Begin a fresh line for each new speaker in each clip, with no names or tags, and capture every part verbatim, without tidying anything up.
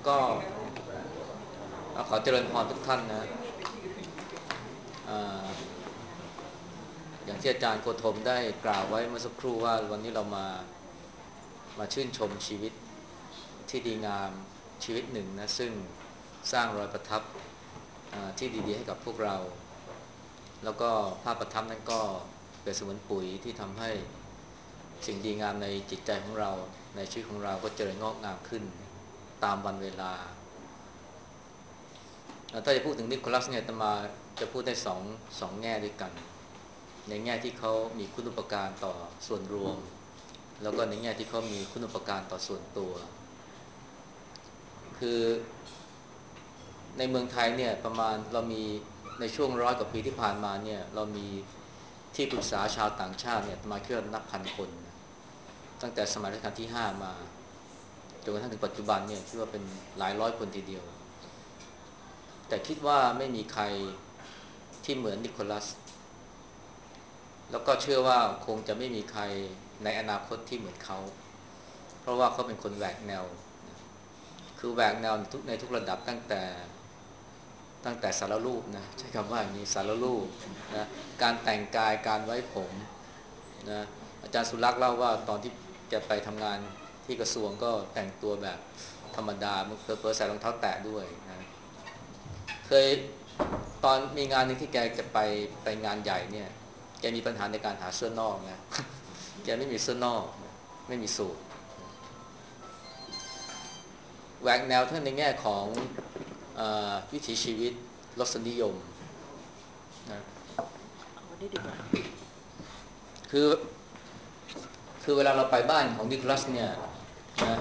ก็ขอเจริญพรทุกท่านนะอ่าอย่างที่อาจารย์โคธมได้กล่าวไว้เมื่อสักครู่ว่าวันนี้เรามามาชื่นชมชีวิตที่ดีงามชีวิตหนึ่งนะซึ่งสร้างรอยประทับที่ดีๆให้กับพวกเราแล้วก็ภาพประทับนั้นก็เป็นเสมือนปุ๋ยที่ทำให้สิ่งดีงามในจิตใจของเราในชีวิตของเราก็เจริญงอกงามขึ้นตามวันเวลาถ้าจะพูดถึงนิโคลัสเนี่ยอาตมาจะพูดได้สองสองแง่ด้วยกันในแง่ที่เขามีคุณูปการต่อส่วนรวมแล้วก็ในแง่ที่เขามีคุณูปการต่อส่วนตัวคือในเมืองไทยเนี่ยประมาณเรามีในช่วงร้อยกว่าปีที่ผ่านมาเนี่ยเรามีที่ปรึกษาชาวต่างชาติเนี่ยมาเกือบนับพันคนนะตั้งแต่สมัยรัชกาลที่ห้ามาจนกระทั่งถึงปัจจุบันเนี่ยคิดว่าเป็นหลายร้อยคนทีเดียวแต่คิดว่าไม่มีใครที่เหมือนนิโคลัสแล้วก็เชื่อว่าคงจะไม่มีใครในอนาคตที่เหมือนเขาเพราะว่าเขาเป็นคนแหวกแนวคือแหวกแนวทุกในทุกระดับตั้งแต่ตั้งแต่สารรูปนะใช้คำว่าอย่างนี้สารรูปนะการแต่งกายการไว้ผมนะอาจารย์สุรักษ์เล่าว่าตอนที่แกไปทำงานที่กระทรวงก็แต่งตัวแบบธรรมดาเพิ่มใส่รองเท้าแตะด้วยนะเคยตอนมีงานนึงที่แกจะไปไปงานใหญ่เนี่ยแกมีปัญหาในการหาเสื้อนอกนะแกไม่มีเสื้อนอกไม่มีสูทแหวกแนวทั้งในแง่ของเออวิถีชีวิตรสนิยมนะคือคือเวลาเราไปบ้านของนิโคลัสเนี่ยนะ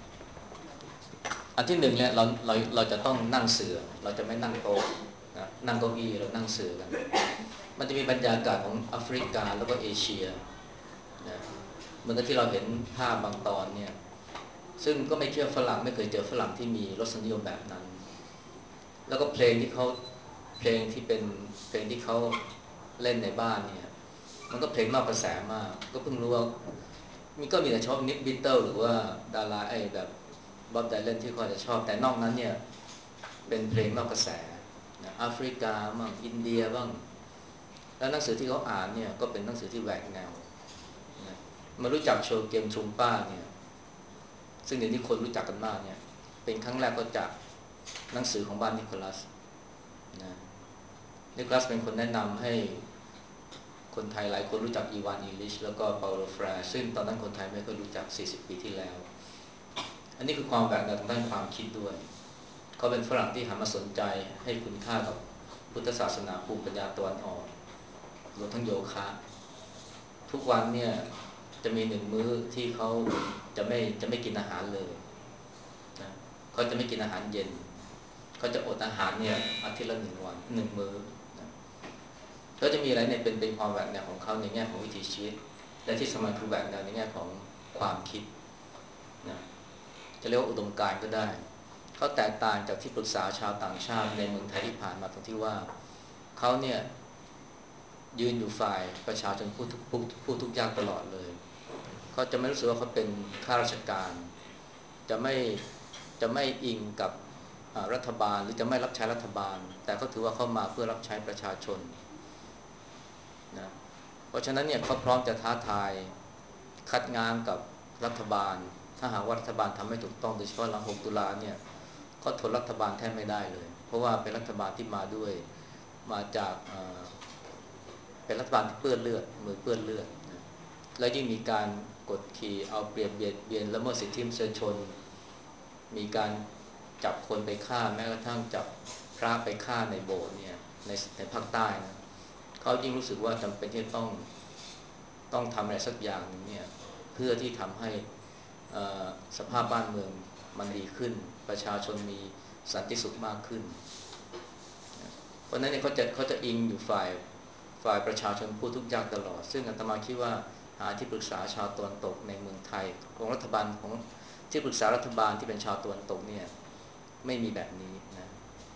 อันที่หนึ่งเนี่ยเราเราเราจะต้องนั่งเสือเราจะไม่นั่งโต๊ะนะนั่งเก้าอี้เรานั่งเสือกันมันจะมีบรรยากาศของแอฟริกาแล้วก็เอเชียนะเหมือนกับที่เราเห็นภาพบางตอนเนี่ยซึ่งก็ไม่เชื่อฝรั่งไม่เคยเจอฝรั่งที่มีรสนิยมแบบนั้นแล้วก็เพลงที่เขาเพลงที่เป็นเพลงที่เขาเล่นในบ้านเนี่ยมันก็เพลงนอกกระแสมากก็เพิ่งรู้ว่ามีก็มีแต่ชอบนิกบิทเทิลหรือว่าดาราไอ้แบบบ๊อบไดแลนที่เขาจะชอบแต่นอกนั้นเนี่ยเป็นเพลงนอกกระแสนะแอฟริกาบ้างอินเดียบ้างแล้วหนังสือที่เขาอ่านเนี่ยก็เป็นหนังสือที่แหวกแนวนะมารู้จักโชเกมชุมป้าเนี่ยซึ่งเดี๋ยวนี้คนรู้จักกันมากเนี่ยเป็นครั้งแรกก็จากหนังสือของบ้านนิโคลัสนะนิโคลัสเป็นคนแนะนำให้คนไทยหลายคนรู้จักอีวานอิลิชแล้วก็เปาโลแฟร์ซึ่งตอนนั้นคนไทยไม่ค่อยรู้จักสี่สิบปีที่แล้วอันนี้คือความแหวกแนวทางด้านความคิดด้วยเขาเป็นฝรั่งที่หันมาสนใจให้คุณค่ากับพุทธศาสนาภูมิปัญญาตะวันออกรวมทั้งโยคะทุกวันเนี่ยจะมีหนึ่งมื้อที่เขาจะไม่จะไม่กินอาหารเลยนะเขาจะไม่กินอาหารเย็นเขาจะอดอาหารเนี่ยอาทิตย์ละหนึ่งวันหนึ่งมื้อนะก็จะมีอะไรเนี่ยเป็นเป็นความแหวกแนวของเขาในแง่ของวิถีชีวิตและที่สำคัญคือแหวกแนวในแง่ของความคิดนะจะเรียกว่าอุดมการณ์ก็ได้เขาแตกต่างจากที่ปรึกษาชาวต่างชาติในเมืองไทยที่ผ่านมาตรงที่ว่าเขาเนี่ยยืนอยู่ฝ่ายประชาชนผู้ทุกผู้ผู้ทุกยากตลอดเลยเขาจะไม่รู้สึกว่าเขาเป็นข้าราชการจะไม่จะไม่อิงกับรัฐบาลหรือจะไม่รับใช้รัฐบาลแต่เขาถือว่าเขามาเพื่อรับใช้ประชาชนนะเพราะฉะนั้นเนี่ยเขาพร้อมจะท้าทายคัดง้างกับรัฐบาลถ้าหากว่ารัฐบาลทำไม่ถูกต้องโดยเฉพาะหลังหกตุลาเนี่ยก็ทนรัฐบาลแทบไม่ได้เลยเพราะว่าเป็นรัฐบาลที่มาด้วยมาจากเป็นรัฐบาลที่เปื้อนเลือดมือเปื้อนเลือดนะและยิ่งมีการกดขี่เอาเปรียบเบียดเบียนละเมิดสิทธิมนุษยชนมีการจับคนไปฆ่าแม้กระทั่งจับพระไปฆ่าในโบสถ์เนี่ยในในภาคใต้นะเขายิ่งรู้สึกว่าจำเป็นที่ต้องต้องทำอะไรสักอย่างนึงเนี่ยเพื่อที่ทำให้สภาพบ้านเมืองมันดีขึ้นประชาชนมีสันติสุขมากขึ้นเพราะนั้นเนี่ยเขาจะเขาจะอิงอยู่ฝ่ายฝ่ายประชาชนผู้ทุกข์ยากตลอดซึ่งอาตมาคิดว่าหาที่ปรึกษาชาวตะวันตกในเมืองไทยของรัฐบาลของที่ปรึกษารัฐบาลที่เป็นชาวตะวันตกเนี่ยไม่มีแบบนี้นะ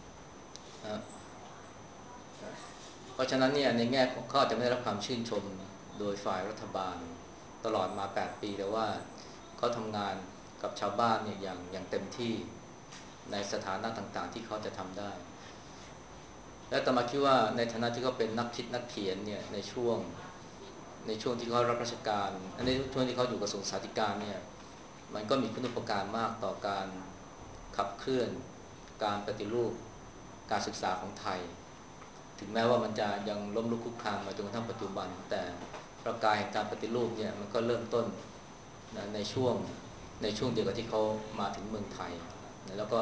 เพราะฉะนั้นเนี่ยในแง่ของเขาจะไม่ได้รับความชื่นชมโดยฝ่ายรัฐบาลตลอดมาแปดปีแต่ว่าเขาทำงานกับชาวบ้านเนี่ยอย่างอย่างเต็มที่ในสถานะต่างๆที่เขาจะทำได้และอาตมาคิดว่าในฐานะที่เขาเป็นนักคิดนักเขียนเนี่ยในช่วงในช่วงที่เขารับราชการในช่วงที่เขาอยู่กระทรวงสาธารณสุขเนี่ยมันก็มีคุณูปการมากต่อการขับเคลื่อนการปฏิรูปการศึกษาของไทยถึงแม้ว่ามันจะยังล้มลุกคลุกคลานมาจนกระทั่งปัจจุบันแต่ประกายแห่งการปฏิรูปเนี่ยมันก็เริ่มต้นนะในช่วงในช่วงเดียวกับที่เขามาถึงเมืองไทยนะแล้วก็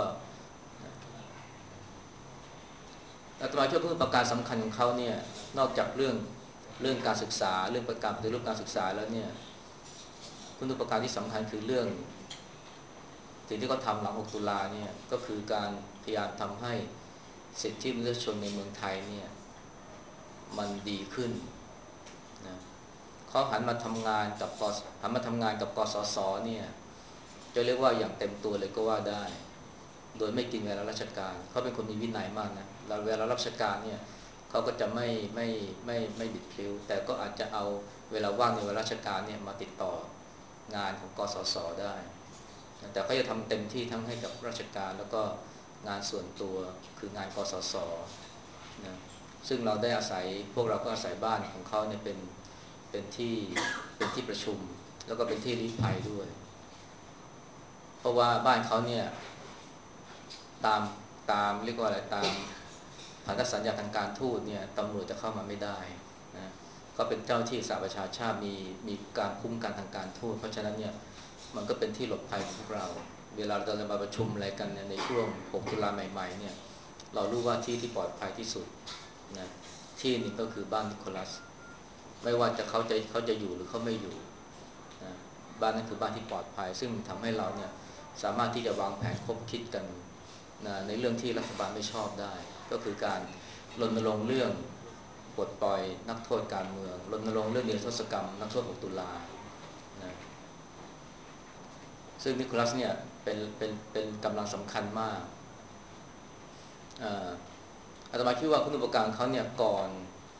อาตมาคิดว่าประการสำคัญของเขาเนี่ยนอกจากเรื่องเรื่องการศึกษาเรื่องประการปฏิรูปการศึกษาแล้วเนี่ยคุณูปการที่สำคัญคือเรื่องสิ่งที่เขาทำหลังหกตุลาเนี่ยก็คือการพยายามทำให้สิทธิมนุษยชนในเมืองไทยเนี่ยมันดีขึ้นนะเขาหันมาทำงานกับกหันมาทำงานกับกสศเนี่ยจะเรียกว่าอย่างเต็มตัวเลยก็ว่าได้โดยไม่กินเวลาราชการเขาเป็นคนมีวินัยมากนะเราเวลาราชการเนี่ยเขาก็จะไม่ไม่ไม่ไม่บิดพลิ้วแต่ก็อาจจะเอาเวลาว่างในเวลาราชการเนี่ยมาติดต่องานของกสศได้แต่เขาจะทำเต็มที่ทั้งให้กับราชการแล้วก็งานส่วนตัวคืองานกสศนะซึ่งเราได้อาศัยพวกเราก็อาศัยบ้านของเขาเนี่ยเป็นเป็นที่เป็นที่ประชุมแล้วก็เป็นที่ลี้ภัยด้วยเพราะว่าบ้านเขาเนี่ยตามตามเรียกว่าอะไรตามพันธสัญญาทางการทูตเนี่ยตำรวจจะเข้ามาไม่ได้นะก็เป็นเจ้าที่สหประชาชาติมีมีการคุ้มกันทางการทูตเพราะฉะนั้นเนี่ยมันก็เป็นที่หลบภัยของพวกเราเวลาเราจะมาประชุมอะไรกันเนี่ยในช่วงหกตุลาใหม่ๆเนี่ยเรารู้ว่าที่ที่ปลอดภัยที่สุดนะที่นี้ก็คือบ้านนิโคลัสไม่ว่าจะเขาจะเขาจะอยู่หรือเขาไม่อยู่นะบ้านนั้นคือบ้านที่ปลอดภัยซึ่งทำให้เราเนี่ยสามารถที่จะวางแผนคบคิดกันนะในเรื่องที่รัฐบาลไม่ชอบได้ก็คือการรณรงค์เรื่องปลดปล่อยนักโทษการเมืองรณรงค์เรื่องนิรโทษกรรมนักโทษหกตุลานะซึ่งนิโคลัสเนี่ยเป็นเป็นเป็นกำลังสำคัญมากอาตมาคิดว่าคุณูปการเขาเนี่ยก่อน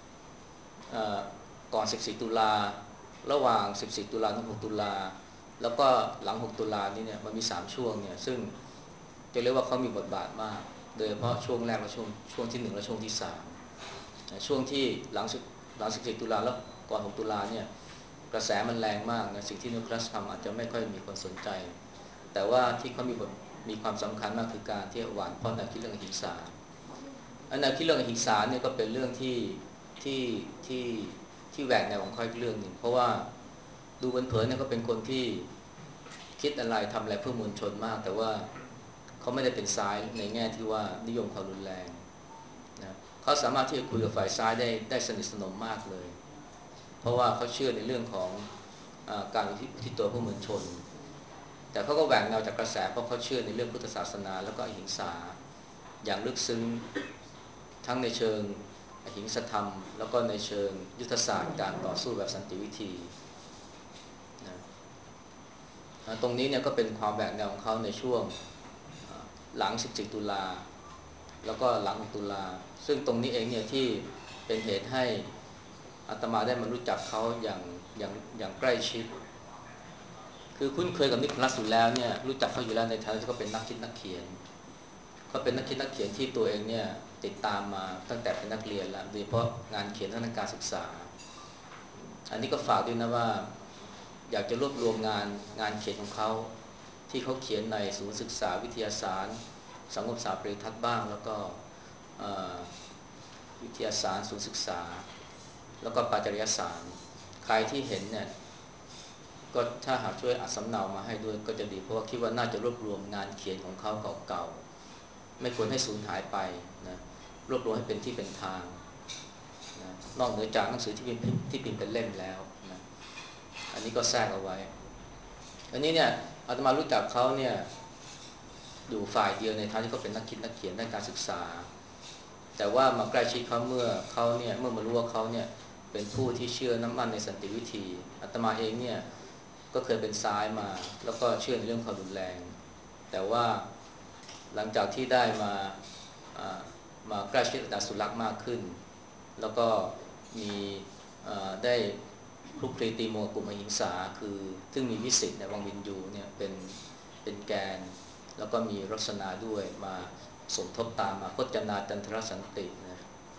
ก่อนสิบสี่ตุลาระหว่างสิบสี่ตุลาถึงหกตุลาแล้วก็หลังหกตุลานี่เนี่ยมันมีสามช่วงเนี่ยซึ่งจะเรียกว่าเขามีบทบาทมากโดยเฉพาะช่วงแรกและช่วงช่วงที่หนึ่งและช่วงที่สามช่วงที่หลังหลังสิบสี่ตุลาแล้วก่อนหกตุลาเนี่ยกระแสมันแรงมากนะสิ่งที่นิโคลัสทำอาจจะไม่ค่อยมีคนสนใจแต่ว่าที่เขามีบทมีความสำคัญมากคือการที่หวานเพราะแนวคิดเรื่องอหิงสาอันแนวคิดเรื่องอหิงสาเนี่ยก็เป็นเรื่องที่ที่ที่ที่แหวกแนวของเขาอีกเรื่องหนึ่งเพราะว่าดูเผินๆเนี่ยก็เป็นคนที่คิดอะไรทำอะไรเพื่อมวลชนมากแต่ว่าเขาไม่ได้เป็นซ้ายในแง่ที่ว่านิยมความรุนแรงนะเขาสามารถที่จะคุยกับฝ่ายซ้ายได้ได้สนิทสนมมากเลยเพราะว่าเขาเชื่อในเรื่องของอาการอุทิศตัวเพื่อมวลชนแต่เขาก็แหวกแนวจากกระแสเพราะเขาเชื่อในเรื่องพุทธศาสนาแล้วก็อหิงสาอย่างลึกซึ้งทั้งในเชิงอหิงสธรรมแล้วก็ในเชิงยุทธศาสตร์การต่อสู้แบบสันติวิธีนะตรงนี้เนี่ยก็เป็นความแหวกแนวของเขาในช่วงหลังสิบสี่ตุลาแล้วก็หลังหกตุลาซึ่งตรงนี้เองเนี่ยที่เป็นเหตุให้อาตมาได้มารู้จักเขาอย่างอย่างอย่างใกล้ชิดคือคุ้นเคยกับนิโคลัสอยู่แล้วเนี่ยรู้จักเขาอยู่แล้วในฐานะที่เขาเป็นนักคิดนักเขียนเขาเป็นนักคิดนักเขียนที่ตัวเองเนี่ยติดตามมาตั้งแต่เป็นนักเรียนแล้วโดยเฉพาะงานเขียนทางการศึกษาอันนี้ก็ฝากด้วยนะว่าอยากจะรวบรวมงานงานเขียนของเขาที่เขาเขียนในศูนย์ศึกษาวิทยาศาสตร์สังคมศาสตร์ปริทัศน์บ้างแล้วก็วิทยาศาสตร์ศูนย์ศึกษาแล้วก็ปรัชญาศาสตร์ใครที่เห็นเนี่ยก็ถ้าหากช่วยอัดสำเนามาให้ด้วยก็จะดีเพราะว่าคิดว่าน่าจะรวบรวมงานเขียนของเขาเก่าๆไม่ควรให้สูญหายไปนะรวบรวมให้เป็นที่เป็นทางนะนอกเหนือจากหนังสือที่พิมพ์ที่พิมพ์เป็นเล่มแล้วนะอันนี้ก็แทรกเอาไว้อันนี้เนี่ยอาตมารู้จักเขาเนี่ยอยู่ฝ่ายเดียวในทางที่เขาเป็นนักคิดนักเขียนด้านการศึกษาแต่ว่ามาใกล้ชิดเขาเมื่อเขาเนี่ยเมื่อมารู้ว่าเขาเนี่ยเป็นผู้ที่เชื่อน้ำมันในสันติวิธีอาตมาเองเนี่ยก็เคยเป็นซ้ายมาแล้วก็เชื่อในเรื่องความรุนแรงแต่ว่าหลังจากที่ได้มามาใกล้ชิดอาจารย์สุรักษ์มากขึ้นแล้วก็มีได้คลุกคลีตีโมกลุ่มอหิงสาคือซึ่งมีวิสิตในวังวินยูเนี่ยเป็นเป็นแกนแล้วก็มีรสนาด้วยมาสมทบตามมาพจนาจันทรสันตินะ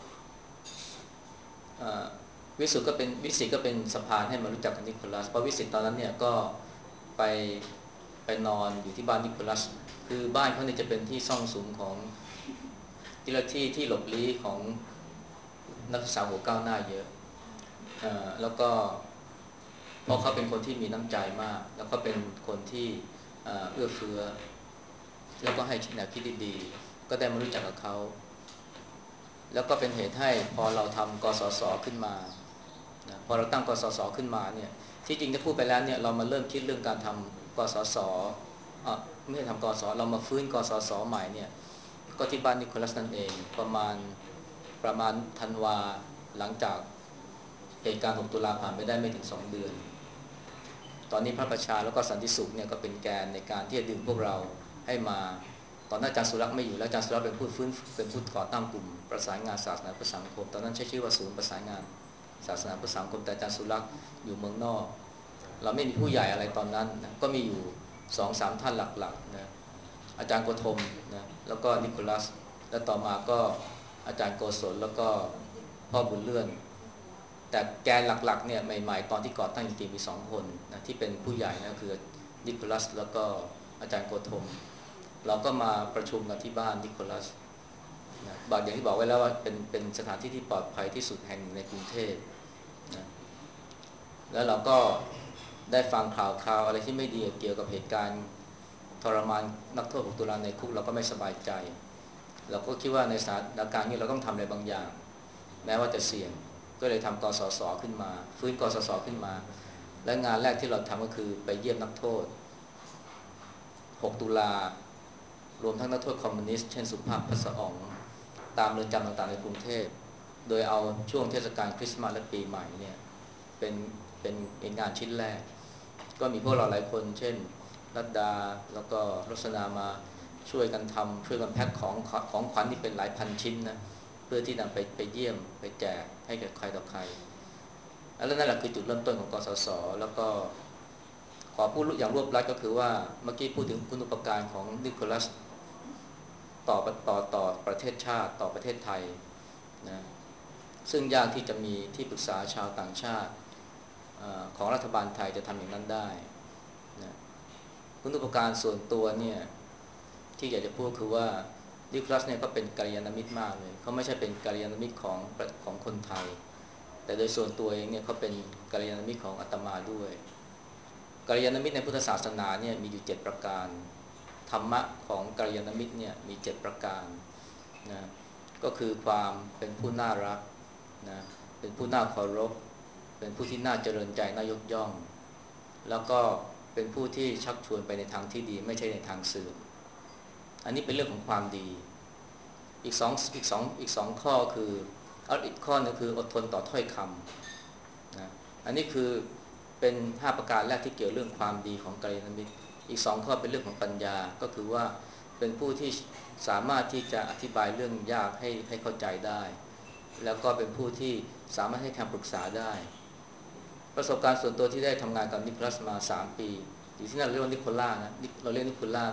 วิสุทธ์ก็เป็นวิสิตก็เป็นสะพานให้มารู้จักกับนิโคลัสเพราะวิสิตตอนนั้นเนี่ยก็ไปไปนอนอยู่ที่บ้านนิโคลัสคือบ้านเขาเนี่ยจะเป็นที่ซ่องสุมของที่ละที่ที่หลบลี้ของนักศึกษาหัวก้าวหน้าเยอะแล้วก็เพราะเขาเป็นคนที่มีน้ำใจมากแล้วก็เป็นคนที่เอื้อเฟื้อแล้วก็ให้แนวคิดดีๆก็ได้มารู้จักกับเขาแล้วก็เป็นเหตุให้พอเราทำกสศขึ้นมานะพอเราตั้งกสศขึ้นมาเนี่ยที่จริงจะพูดไปแล้วเนี่ยเรามาเริ่มคิดเรื่องการทำกสศอ่ะไม่ใช่ทำกสเรามาฟื้นกสศใหม่เนี่ยก็ที่บ้านนิโคลัสนั่นเองประมาณประมาณธันวาหลังจากเหตุการณ์หกตุลาผ่านไปได้ไม่ถึงสองเดือนตอนนี้พระประชาแล้วก็สันติสุขเนี่ยก็เป็นแกนในการที่จะดึงพวกเราให้มาตอนนั้นอาจารย์สุรักษ์ไม่อยู่แล้วอาจารย์สุรักษ์เป็นผู้ฟื้นเป็นผู้ก่อตั้งกลุ่มประสานงานศาสนาเพื่อสังคมตอนนั้นใช้ชื่อว่าศูนย์ประสานงานศาสนาเพื่อสังคมแต่อาจารย์สุรักษ์อยู่เมืองนอกเราไม่มีผู้ใหญ่อะไรตอนนั้นนะก็มีอยู่ สองสาม ท่านหลักๆนะอาจารย์โกธมนะแล้วก็นิโคลัสแล้วต่อมาก็อาจารย์โกศลแล้วก็พ่อบุญเลื่อนแต่แกนหลักๆเนี่ยใหม่ๆตอนที่ก่อตั้งจริงๆมีสองคนนะที่เป็นผู้ใหญ่นะคือนิโคลัสแล้วก็อาจารย์โกธมเราก็มาประชุมกันที่บ้านนิโคลัสนะบอกอย่างที่บอกไว้แล้วว่าเป็นเป็นสถานที่ที่ปลอดภัยที่สุดแห่งในกรุงเทพนะแล้วเราก็ได้ฟังข่าวข่าวอะไรที่ไม่ดีเกี่ยวกับเหตุการณ์ทรมานนักโทษหกตุลาในคุกเราก็ไม่สบายใจเราก็คิดว่าในสถานการณ์นี้เราต้องทำอะไรบางอย่างแม้ว่าจะเสี่ยงก็เลยทำกสศขึ้นมาฟื้นกสศขึ้นมาและงานแรกที่เราทำก็คือไปเยี่ยมนักโทษหกตุลารวมทั้งนักโทษคอมมิวนิสต์เช่นสุภาพพัสอ่องตามเรือนจำต่างๆในกรุงเทพโดยเอาช่วงเทศกาลคริสต์มาสและปีใหม่เนี่ยเป็นเป็นเป็นงานชิ้นแรกก็มีพวกเราหลายคนเช่นรัตดาแล้วก็รสนามาช่วยกันทำช่วยกันแพ็คของของขวัญที่เป็นหลายพันชิ้นนะเพื่อที่นำไปไปเยี่ยมไปแจกให้กับใครต่อใครแล้วนั่นแหละคือจุดเริ่มต้นของกสศแล้วก็ขอพูดอย่างรวบรัดก็คือว่าเมื่อกี้พูดถึงคุณูปการของนิโคลัสต่อต่อต่อประเทศชาติต่อประเทศไทยนะซึ่งยากที่จะมีที่ปรึกษาชาวต่างชาติของรัฐบาลไทยจะทำอย่างนั้นได้นะคุณูปการส่วนตัวเนี่ยที่อยากจะพูดคือว่านิโคลัสเนี่ยก็เป็นกัลยาณมิตรมากเลยเขาไม่ใช่เป็นกัลยาณมิตรของของคนไทยแต่โดยส่วนตัวเองเนี่ยเขาเป็นกัลยาณมิตรของอาตมาด้วยกัลยาณมิตรในพุทธศาสนาเนี่ยมีอยู่เจ็ดประการธรรมะของกัลยาณมิตรเนี่ยมีเจ็ดประการนะก็คือความเป็นผู้น่ารักนะเป็นผู้น่าเคารพเป็นผู้ที่น่าเจริญใจน่ายกย่องแล้วก็เป็นผู้ที่ชักชวนไปในทางที่ดีไม่ใช่ในทางเสื่อมอันนี้เป็นเรื่องของความดีอีกสองอีกสองอีกสองข้อคือเอาอีกข้อนึงคืออดทนต่อถ้อยคำนะอันนี้คือเป็นห้าประการแรกที่เกี่ยวเรื่องความดีของกัลยาณมิตรอีกสองข้อเป็นเรื่องของปัญญาก็คือว่าเป็นผู้ที่สามารถที่จะอธิบายเรื่องยากให้ให้เข้าใจได้แล้วก็เป็นผู้ที่สามารถให้คำปรึกษาได้ประสบการณ์ส่วนตัวที่ได้ทำงานกับนิโคลัสมาสามปีอยู่ที่นั่นเรียกว่านิโคล่านะเราเรียกนิโคล่า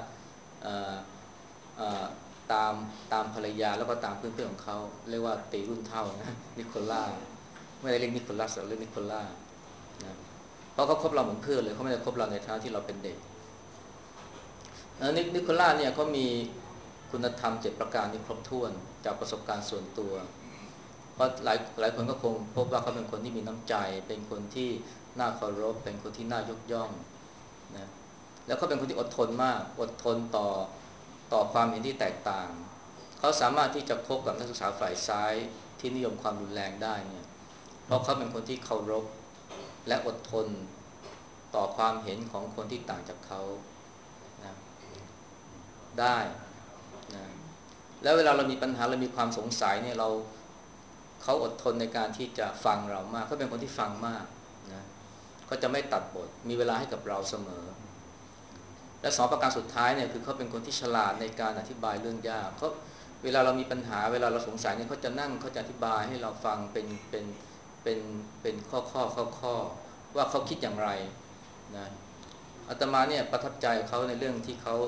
ตามตามภรรยาแล้วก็ตามเพื่อนๆของเขาเรียกว่าตีรุ่นเท่านะนิโคล่าไม่ได้เรียกนิโคลัสเราเรียกนิโคล่านะเพราะเขาคบเราเหมือนเพื่อนเลยเขาไม่ได้คบเราในฐานะที่เราเป็นเด็กนิโคล่าเนี่ยเขามีคุณธรรมเจ็ดประการที่ครบถ้วนจากประสบการณ์ส่วนตัวเพราะหลายหลายคนก็คงพบว่าเขาเป็นคนที่มีน้ำใจเป็นคนที่น่าเคารพเป็นคนที่น่ายกย่องนะแล้วเขาเป็นคนที่อดทนมากอดทนต่อต่อความเห็นที่แตกต่างเขาสามารถที่จะคบกับนักศึกษาฝ่ายซ้ายที่นิยมความรุนแรงได้เนี่ยเพราะเขาเป็นคนที่เคารพและอดทนต่อความเห็นของคนที่ต่างจากเขานะได้นะแล้วเวลาเรามีปัญหาเรามีความสงสัยเนี่ยเราเขาอดทนในการที่จะฟังเรามากเขาเป็นคนที่ฟังมากนะเขาจะไม่ตัดบทมีเวลาให้กับเราเสมอและสองประการสุดท้ายเนี่ยคือเขาเป็นคนที่ฉลาดในการอธิบายเรื่องยากเขาเวลาเรามีปัญหาเวลาเราสงสัยเนี่ยเขาจะนั่งเขาจะอธิบายให้เราฟังเป็นเป็นเป็นเป็นข้อข้อข้อข้อว่าเขาคิดอย่างไรนะอาตมาเนี่ยประทับใจเขาในเรื่องที่เขา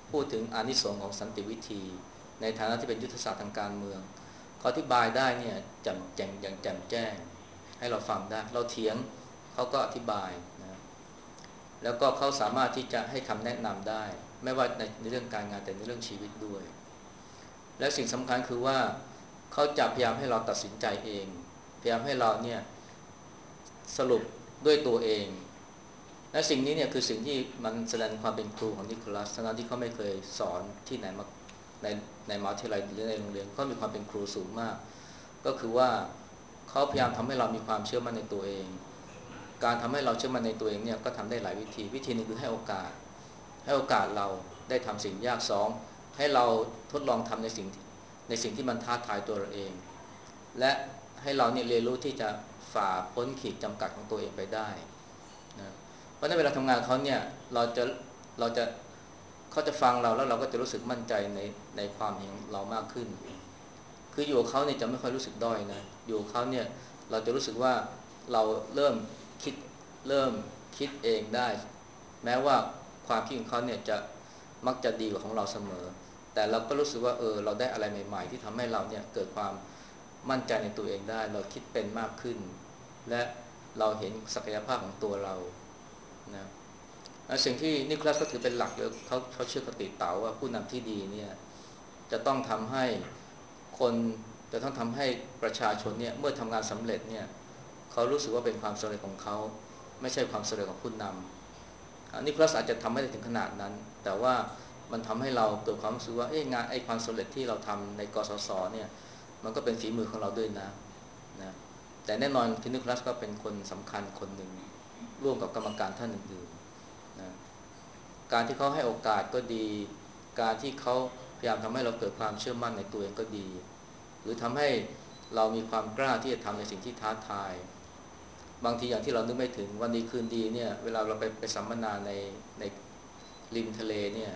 พูดถึงอานิสงส์ของสันติวิธีในฐานะที่เป็นยุทธศาสตร์ทางการเมืองเขาอธิบายได้เนี่ยแจ่มแจ้งอย่างแจ่มแจ้งให้เราฟังได้เราเถียงเขาก็อธิบายนะแล้วก็เขาสามารถที่จะให้คำแนะนำได้ไม่ว่าในในเรื่องการงานแต่ในเรื่องชีวิตด้วยและสิ่งสำคัญคือว่าเขาจะพยายามให้เราตัดสินใจเองพยายามให้เราเนี่ยสรุปด้วยตัวเองและสิ่งนี้เนี่ยคือสิ่งที่มันแสดงความเป็นครูของนิโคลัสทั้งที่เขาไม่เคยสอนที่ไหนมาในในมหาวิทยาลัยหรือในโรงเรียนเขามีความเป็นครูสูงมากก็คือว่าเขาพยายามทำให้เรามีความเชื่อมั่นในตัวเองการทำให้เราเชื่อมั่นในตัวเองเนี่ยก็ทำได้หลายวิธีวิธีหนึ่งคือให้โอกาสให้โอกาสเราได้ทำสิ่งยากสองให้เราทดลองทำในสิ่งในสิ่งที่มันท้าทายตัวเราเองและให้เราเนี่ยเรียนรู้ที่จะฝ่าพ้นขีดจำกัดของตัวเองไปได้นะเพราะในเวลาทำงานเขาเนี่ยเราจะเราจะเขาจะฟังเราแล้วเราก็จะรู้สึกมั่นใจในในความเห็นเรามากขึ้นคืออยู่กับเขาเนี่ยจะไม่ค่อยรู้สึกด้อยนะอยู่กับเขาเนี่ยเราจะรู้สึกว่าเราเริ่มคิดเริ่มคิดเองได้แม้ว่าความคิดของเขาเนี่ยจะมักจะดีกว่าของเราเสมอแต่เราก็รู้สึกว่าเออเราได้อะไรใหม่ๆที่ทำให้เราเนี่ยเกิดความมั่นใจในตัวเองได้เราคิดเป็นมากขึ้นและเราเห็นศักยภาพของตัวเรานะสิ่งที่นิโคลัสก็ถือเป็นหลักเลยเขาเขาเชื่อกติเต๋าว่าผู้นำที่ดีเนี่ยจะต้องทำให้คนจะต้องทำให้ประชาชนเนี่ยเมื่อทำงานสำเร็จเนี่ยเขารู้สึกว่าเป็นความสำเร็จของเขาไม่ใช่ความสำเร็จของผู้นำนิโคลัสอาจจะทำไม่ได้ถึงขนาดนั้นแต่ว่ามันทำให้เราเกิดความรู้สึกว่าเอ๊ะงานไอ้ความสำเร็จที่เราทำในกสศเนี่ยมันก็เป็นฝีมือของเราด้วยนะนะแต่แน่นอนที่นิโคลัสก็เป็นคนสำคัญคนหนึ่งร่วมกับกรรมการท่านอื่นๆนะการที่เขาให้โอกาสก็ดีการที่เขาพยายามทำให้เราเกิดความเชื่อมั่นในตัวเองก็ดีหรือทำให้เรามีความกล้าที่จะทำในสิ่งที่ท้าทายบางทีอย่างที่เรานึกไม่ถึงวันดีคืนดีเนี่ยเวลาเราไปไปสัมมนาในในริมทะเลเนี่ย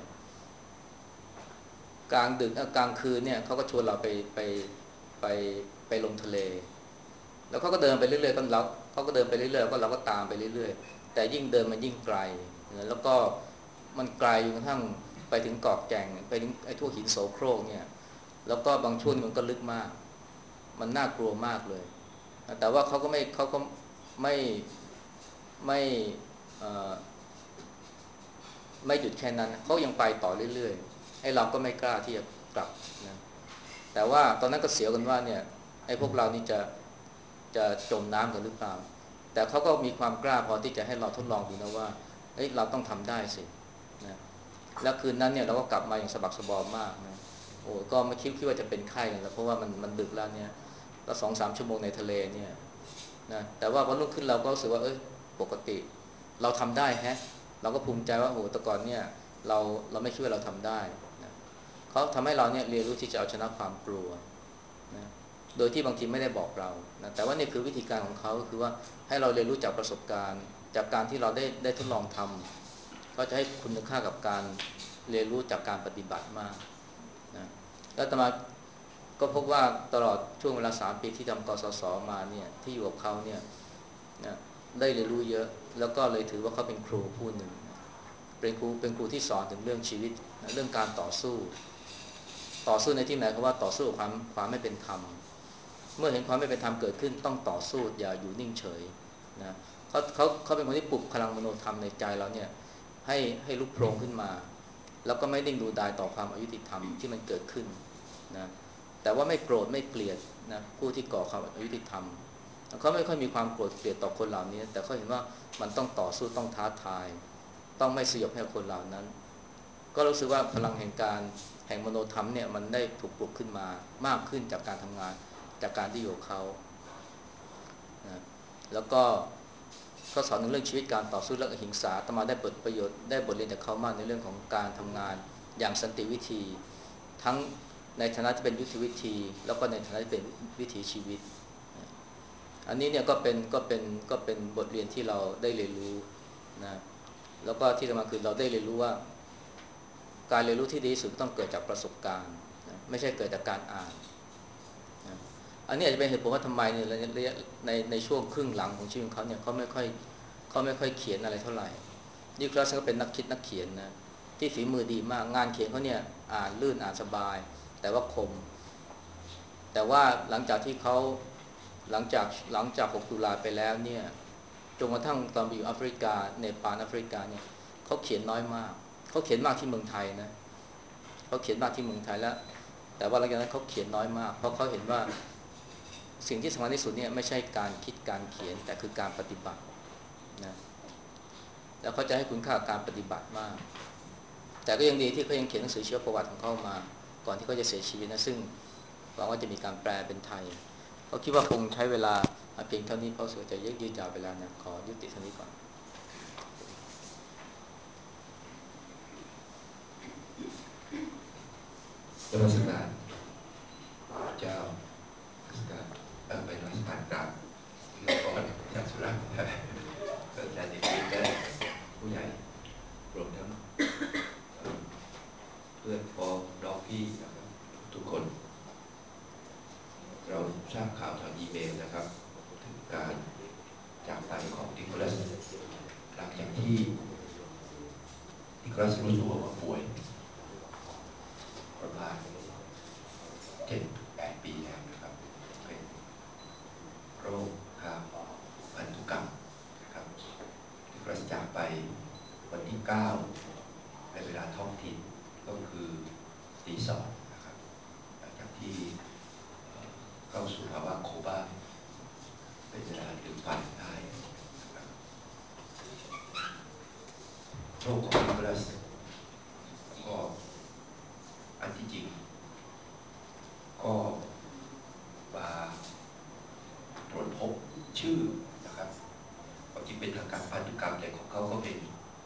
กลางดึกกลางคืนเนี่ยเขาก็ชวนเราไปไปไปไปลงทะเลแล้วเขาก็เดินไปเรื่อยๆก็เราเขาก็เดินไปเรื่อยๆก็เราก็ตามไปเรื่อยๆแต่ยิ่งเดินมันยิ่งไกลแล้วก็มันไกลจนกระทั่งไปถึงเกาะแก่งไปถึงไอ้ทั่วหินโสโครกเนี่ยแล้วก็บางช่วงมันก็ลึกมากมันน่ากลัวมากเลยแต่ว่าเขาก็ไม่เขาก็ไม่ไม่ไม่หยุดแค่นั้นเขายังไปต่อเรื่อยๆไอ้เราก็ไม่กล้าที่จะกลับนะแต่ว่าตอนนั้นก็เสียวกันว่าเนี่ยไอ้พวกเรานี่จะจะจมน้ำกันหรือเปล่าแต่เขาก็มีความกล้าพอที่จะให้เราทดลองดูนะว่าเฮ้ยเราต้องทำได้สินะแล้วคืนนั้นเนี่ยเราก็กลับมาอย่างสะบักสะบอมมากนะโอ้ก็ไม่คิดคิดว่าจะเป็นไข้กันแล้วเพราะว่ามันมันดึกแล้วเนี่ยก็สองสามชั่วโมงในทะเลเนี่ยนะแต่ว่าพอรุ่งขึ้นเราก็รู้สึกว่าเอ้ยปกติเราทำได้แฮะเราก็ภูมิใจว่าโอ้แต่ก่อนเนี่ยเราเราไม่คิดว่าเราทำได้นะเขาทำให้เราเนี่ยเรียนรู้ที่จะเอาชนะความกลัวนะโดยที่บางทีไม่ได้บอกเรานะแต่ว่านี่คือวิธีการของเขาคือว่าให้เราเรียนรู้จากประสบการณ์จากการที่เราได้ได้ทดลองทำเขาจะให้คุณค่ากับการเรียนรู้จากการปฏิบัติมากนะแล้วต่อมาก็พบว่าตลอดช่วงเวลาสามปีที่ทำกสศมาเนี่ยที่อยู่กับเขาเนี่ยนะได้เรียนรู้เยอะแล้วก็เลยถือว่าเขาเป็นครูผู้หนึ่งเป็นครูเป็นครูที่สอนถึงเรื่องชีวิตนะเรื่องการต่อสู้ต่อสู้ในที่ไหนเพราะว่าต่อสู้ความความไม่เป็นธรรมเมื่อเห็นความไม่เป็นธรรมเกิดขึ้นต้องต่อสู้อย่าอยู่นิ่งเฉยนะเขาเขาเขาเป็นคนที่ปลุกพลังมโนธรรมในใจเราเนี่ยให้ให้ลุกโผล่ขึ้นมาแล้วก็ไม่นิ่งดูดายต่อความอายุติธรรมที่มันเกิดขึ้นนะแต่ว่าไม่โกรธไม่เกลียดนะผู้ที่ก่อความอายุติธรรมเขาไม่ค่อยมีความโกรธเกลียดต่อคนเหล่านี้แต่เขาเห็นว่ามันต้องต่อสู้ต้องท้าทายต้องไม่สยบให้คนเหล่านั้นก็รู้สึกว่าพลังแห่งการแห่งมโนธรรมเนี่ยมันได้ถูกปลุกขึ้นมามากขึ้นจากการทำงานจากการที่อยู่เขานะแล้วก็ก็สอนในเรื่องชีวิตการต่อสู้เรื่องอหิงสาอาตมาได้บทประโยชน์ได้บทเรียนจากเขามากในเรื่องของการทำงานอย่างสันติวิธีทั้งในฐานะที่เป็นยุทธวิธีแล้วก็ในฐานะที่เป็นวิถีชีวิตอันนี้เนี่ยก็เป็นก็เป็นก็เป็นบทเรียนที่เราได้เรียนรู้นะแล้วก็ที่สำคัญคือเราได้เรียนรู้ว่าการเรียนรู้ที่ดีที่สุดต้องเกิดจากประสบการณ์นะไม่ใช่เกิดจากการอ่านนะอันนี้อาจจะเป็นเหตุผลว่าทำไมในระยะในในช่วงครึ่งหลังของชีวิตของเขาเนี่ยเขาไม่ค่อยเขาไม่ค่อยเขียนอะไรเท่าไหร่นิโคลัสก็เป็นนักคิดนักเขียนนะที่ฝีมือดีมากงานเขียนเขาเนี่ยอ่านลื่นอ่านสบายแต่ว่าคมแต่ว่าหลังจากที่เขาหลังจากหลังจากหกตุลาไปแล้วเนี่ยจนกระทั่งตอนไปอยู่แอฟริกาเนปาลแอฟริกาเนี่ยเขาเขียนน้อยมากเขาเขียนมากที่เมืองไทยนะเขาเขียนมากที่เมืองไทยแล้วแต่ว่าหลังจากนั้นเขาเขียนน้อยมากเพราะเขาเห็นว่าสิ่งที่สำคัญที่สุดเนี่ยไม่ใช่การคิดการเขียนแต่คือการปฏิบัตินะแล้วเขาจะให้คุณค่าการปฏิบัติมากแต่ก็ยังดีที่เขายังเขียนหนังสือชีวประวัติของเขามาก่อนที่เขาจะเสียชีวิตนะซึ่งหวังว่าจะมีการแปลเป็นไทยเขาคิดว่าคงใช้เวลาเพียงเท่านี้เพราะสุดจะยืดยืดยาวไปแล้วนะขอยุติเท่านี้ก่อน
นมัสการเจ้าราชการเออเป็นราชการกลางที่ละครอาจารย์สุรัตน์อาจารย์เด็กและผู้ใหญ่รวมทั้งเพื่อนพ้องน้องพี่นะครับทุกคนเราทราบข่าวทางอีเมลนะครับถึงการจากไปของนิโคลัสหลังจากที่นิโคลัสรู้ตัวว่าป่วยประมาณเจ็ดแปดปีแล้วนะครับเป็นโรคทางพันธุกรรมนะครับที่ประจากไปวันที่เก้าในเวลาท้องถิ่นก็คือตีสองนะครับหลังจากที่เข้าสู่ภาวะโคม่าเป็นเวลาหนึ่งวันได้นะครับโรคของนิโคลัสก็อันที่จริงก็มาตรวจพบชื่อนะครับความจริงเป็นทางการพันธุกรรมแต่ของเขาก็เป็น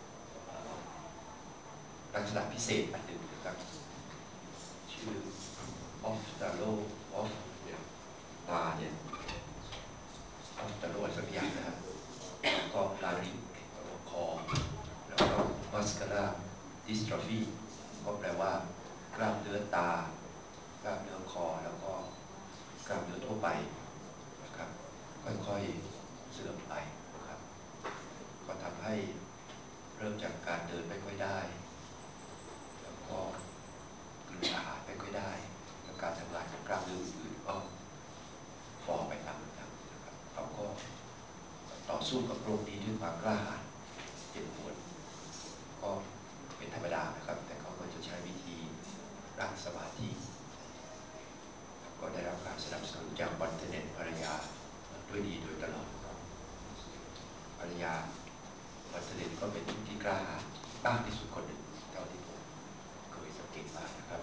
ลักษณะพิเศษอันหนึ่งนะครับชื่อออฟตาโลออฟเนี่ยตาเนี่ยออฟตาโลสักอย่างนะครับแล้วก็ลาริงคอแล้วก็มัสคาราดิสโทรฟีก็แปลว่ากล้ามเนื้อตากล้ามเนื้อคอแล้วก็กล้ามเนื้อทั่วไปนะครับค่อยๆเสื่อมไปนะครับก็ทำให้เริ่มจากการเดินไม่ค่อยได้แล้วก็กลืนอาหารไม่ค่อยได้แล้วการทำงานของกล้ามเนื้ออื่นๆก็ฟอไปตามลำดับนะครับเขาก็ต่อสู้กับโรคนี้ด้วยความกล้าหาญเจ็บปวดก็เป็นธรรมดานะครับแต่เขาก็จะใช้วิธีนั่งสมาธิก็ได้รับการสนับสนุนจากบอนเทเนตภรรยาด้วยดีโดยตลอดภรรยาบอนเทเนตก็เป็นผู้ที่กล้าหาญมากที่สุดคนหนึ่งเท่าที่ผมเคยสังเกตมานะครับ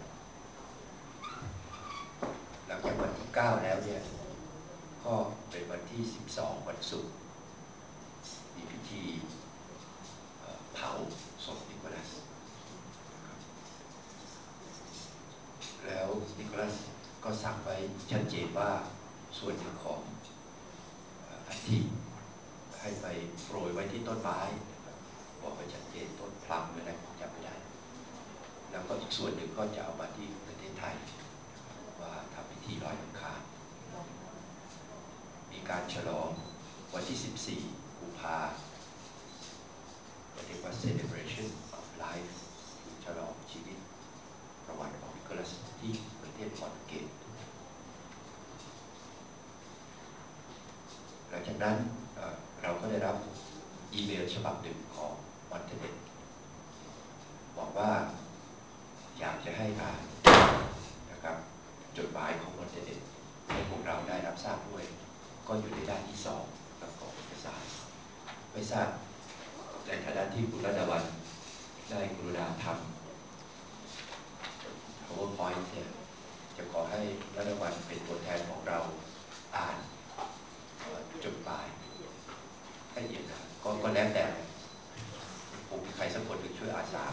หลังจากวันที่เก้าแล้วเนี่ยก็เป็นวันที่สิบสองวันศุกร์มีพิธีเผาศพนิโคลัสแล้วนิโคลัสก็สั่งไว้ชัดเจนว่าส่วนหนึ่งของอัฐิให้ไปโปรยไว้ที่ต้นไม้บอกไปชัดเจนต้นพลัมหรืออะไรผมจำไม่ได้แล้วก็อีกส่วนหนึ่งก็จะเอามาที่ประเทศไทยว่าทำพิธีลอยอังคารมีการฉลองวันที่สิบสี่กุมภาพันธ์เรียกว่า celebration of life คือฉลองชีวิตประวัติของนิโคลัสที่ประเทศโปรตุเกสหลังจากนั้นเราก็ได้รับอีเมลฉบับหนึ่งของมอนเทเนตบอกว่าอยากจะให้อ่านนะครับจดหมายของมอนเทเนตให้พวกเราได้รับทราบด้วยก็อยู่ในด้านที่สองของเอกสารไม่ทราบในฐานะที่คุณรัตวันได้กรุณาทำ PowerPoint เนี่ยจะขอให้รัตวันเป็นตัวแทนของเราอ่านจดหมายละเอียดนะก็ก็แล้วแต่ผมมีใครสักคนหนึ่งช่วยอาสา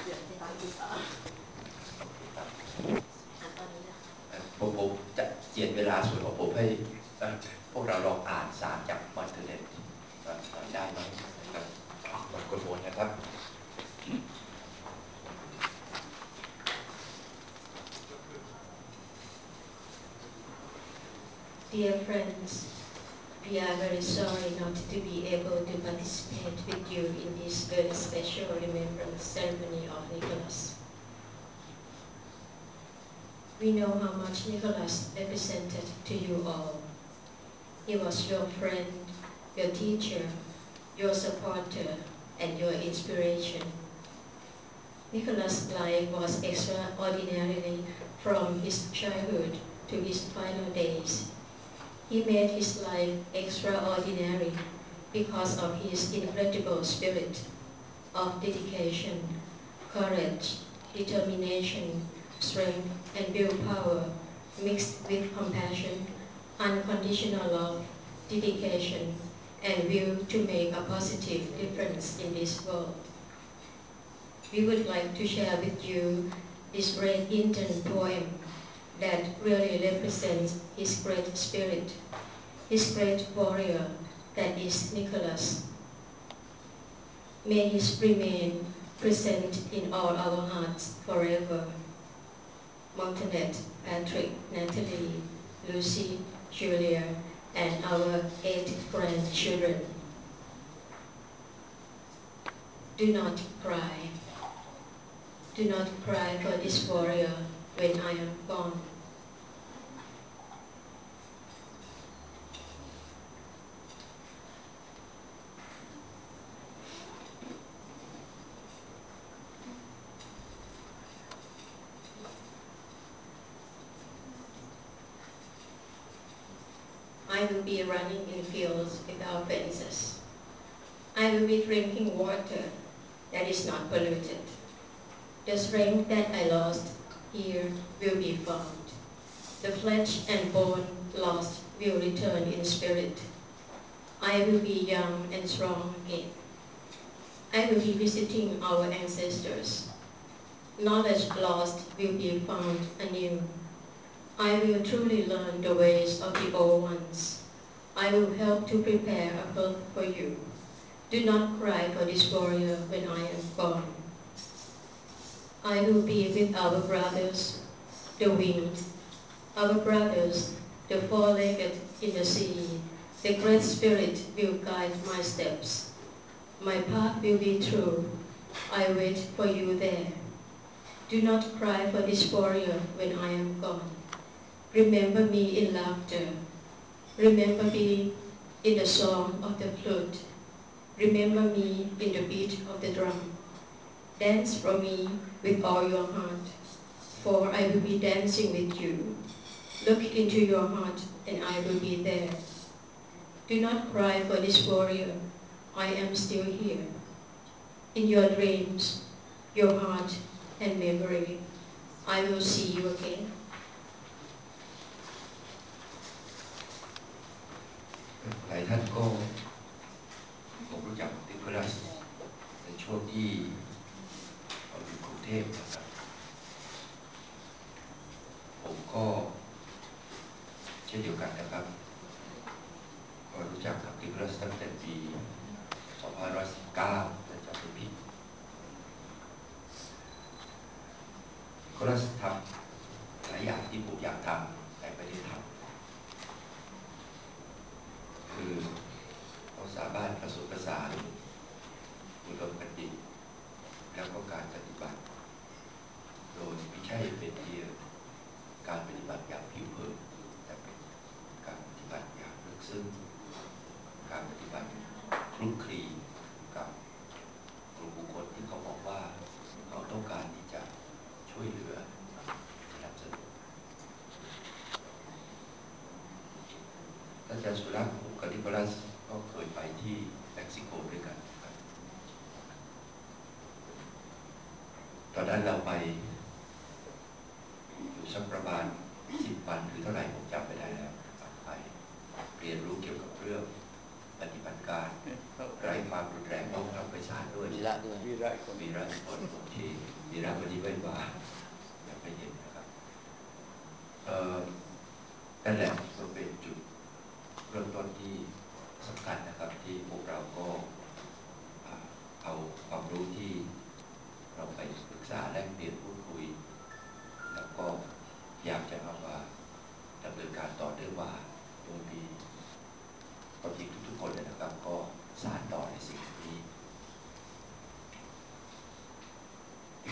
ผมผมจะเจียดเวลาส่วนของผมให้พวกเราลองอ่านสารจากมอนเทเนตหน่อยได้ไหมครับกดกดโหวตนะครับ
Dear friends, We are very sorry not to be able to participate with you in this very special remembrance ceremony of Nicholas. We know how much Nicholas represented to you all. He was your friend, your teacher, your supporter, and your inspiration. Nicholas' life was extraordinary from his childhood to his final days. He made his life extraordinary because of his incredible spirit of dedication, courage, determination, strength, and willpower mixed with compassion, unconditional love, dedication, and will to make a positive difference in this world. We would like to share with you this great Indian poem that really represents his great spirit, his great warrior that is Nicholas. May he remain present in all our hearts forever. Montanet, Patrick, Natalie, Lucy, Julia, and our eight grandchildren. Do not cry. Do not cry for this warrior when I am gone. I will be running in fields without fences. I will be drinking water that is not polluted. The strength that I lost here will be found. The flesh and bone lost will return in spirit. I will be young and strong again. I will be visiting our ancestors. Knowledge lost will be found anew. I will truly learn the ways of the old ones. I will help to prepare a path for you. Do not cry for this warrior when I am gone. I will be with our brothers, the winged, our brothers, the four-legged in the sea. The great spirit will guide my steps. My path will be true. I wait for you there. Do not cry for this warrior when I am gone. Remember me in laughter. Remember me in the song of the flute. Remember me in the beat of the drum. Dance for me with all your heart, for I will be dancing with you. Look into your heart, and I will be there. Do not cry for this warrior. I am still here. In your dreams, your heart, and memory, I will see you again.
หลายท่านก็คงรู้จักนิโคลัสในช่วงที่เราอยู่กรุงเทพนะครับผมก็เช่นเดียวกันนะครับก็รู้จักกับนิโคลัสตั้งแต่ปีสองพันห้าร้อยสิบเก้าถ้าจำไม่ผิดนิโคลัสทำหลายอย่างที่ผมอยากทำแต่ไม่ได้ทำคือเราสามารถผสมผสานอุดมคติแล้วก็การปฏิบัติโดยไม่ใช่เป็นเพียงการปฏิบัติอย่างผิวเผินแต่เป็นการปฏิบัติอย่างลึกซึ้งการปฏิบัติคลุกคลีกับกลุ่มบุคคลที่เขาบอกว่าเขาต้องการที่จะช่วยเหลือสนับสนุนอาจารย์สุรักษ์กับนิโคลัสก็เคยไปที่เม็กซิโกด้วยกันครับตอนนั้นเราไปอยู่สักประมาณสิบวันหรือเท่าไหร่ผมจำไม่ได้แล้วไปเรียนรู้เกี่ยวกับเรื่องปฏิบัติการไร้ความรุนแรงต้องทำไปศาลด้วยวีระด้วยวีระคนวีระคนโอเควีระวันนี้ไม่มาอยากไปเห็นนะครับเอ่อนั่นแหละก็เป็นจุดเริ่มต้นที่สำคัญนะครับที่พวกเราก็เอาความรู้ที่เราไปปรึกษาแลกเปลี่ยนพูดคุยแล้วก็อยากจะเอามาดำเนินการต่อเนื่องมาโดยมี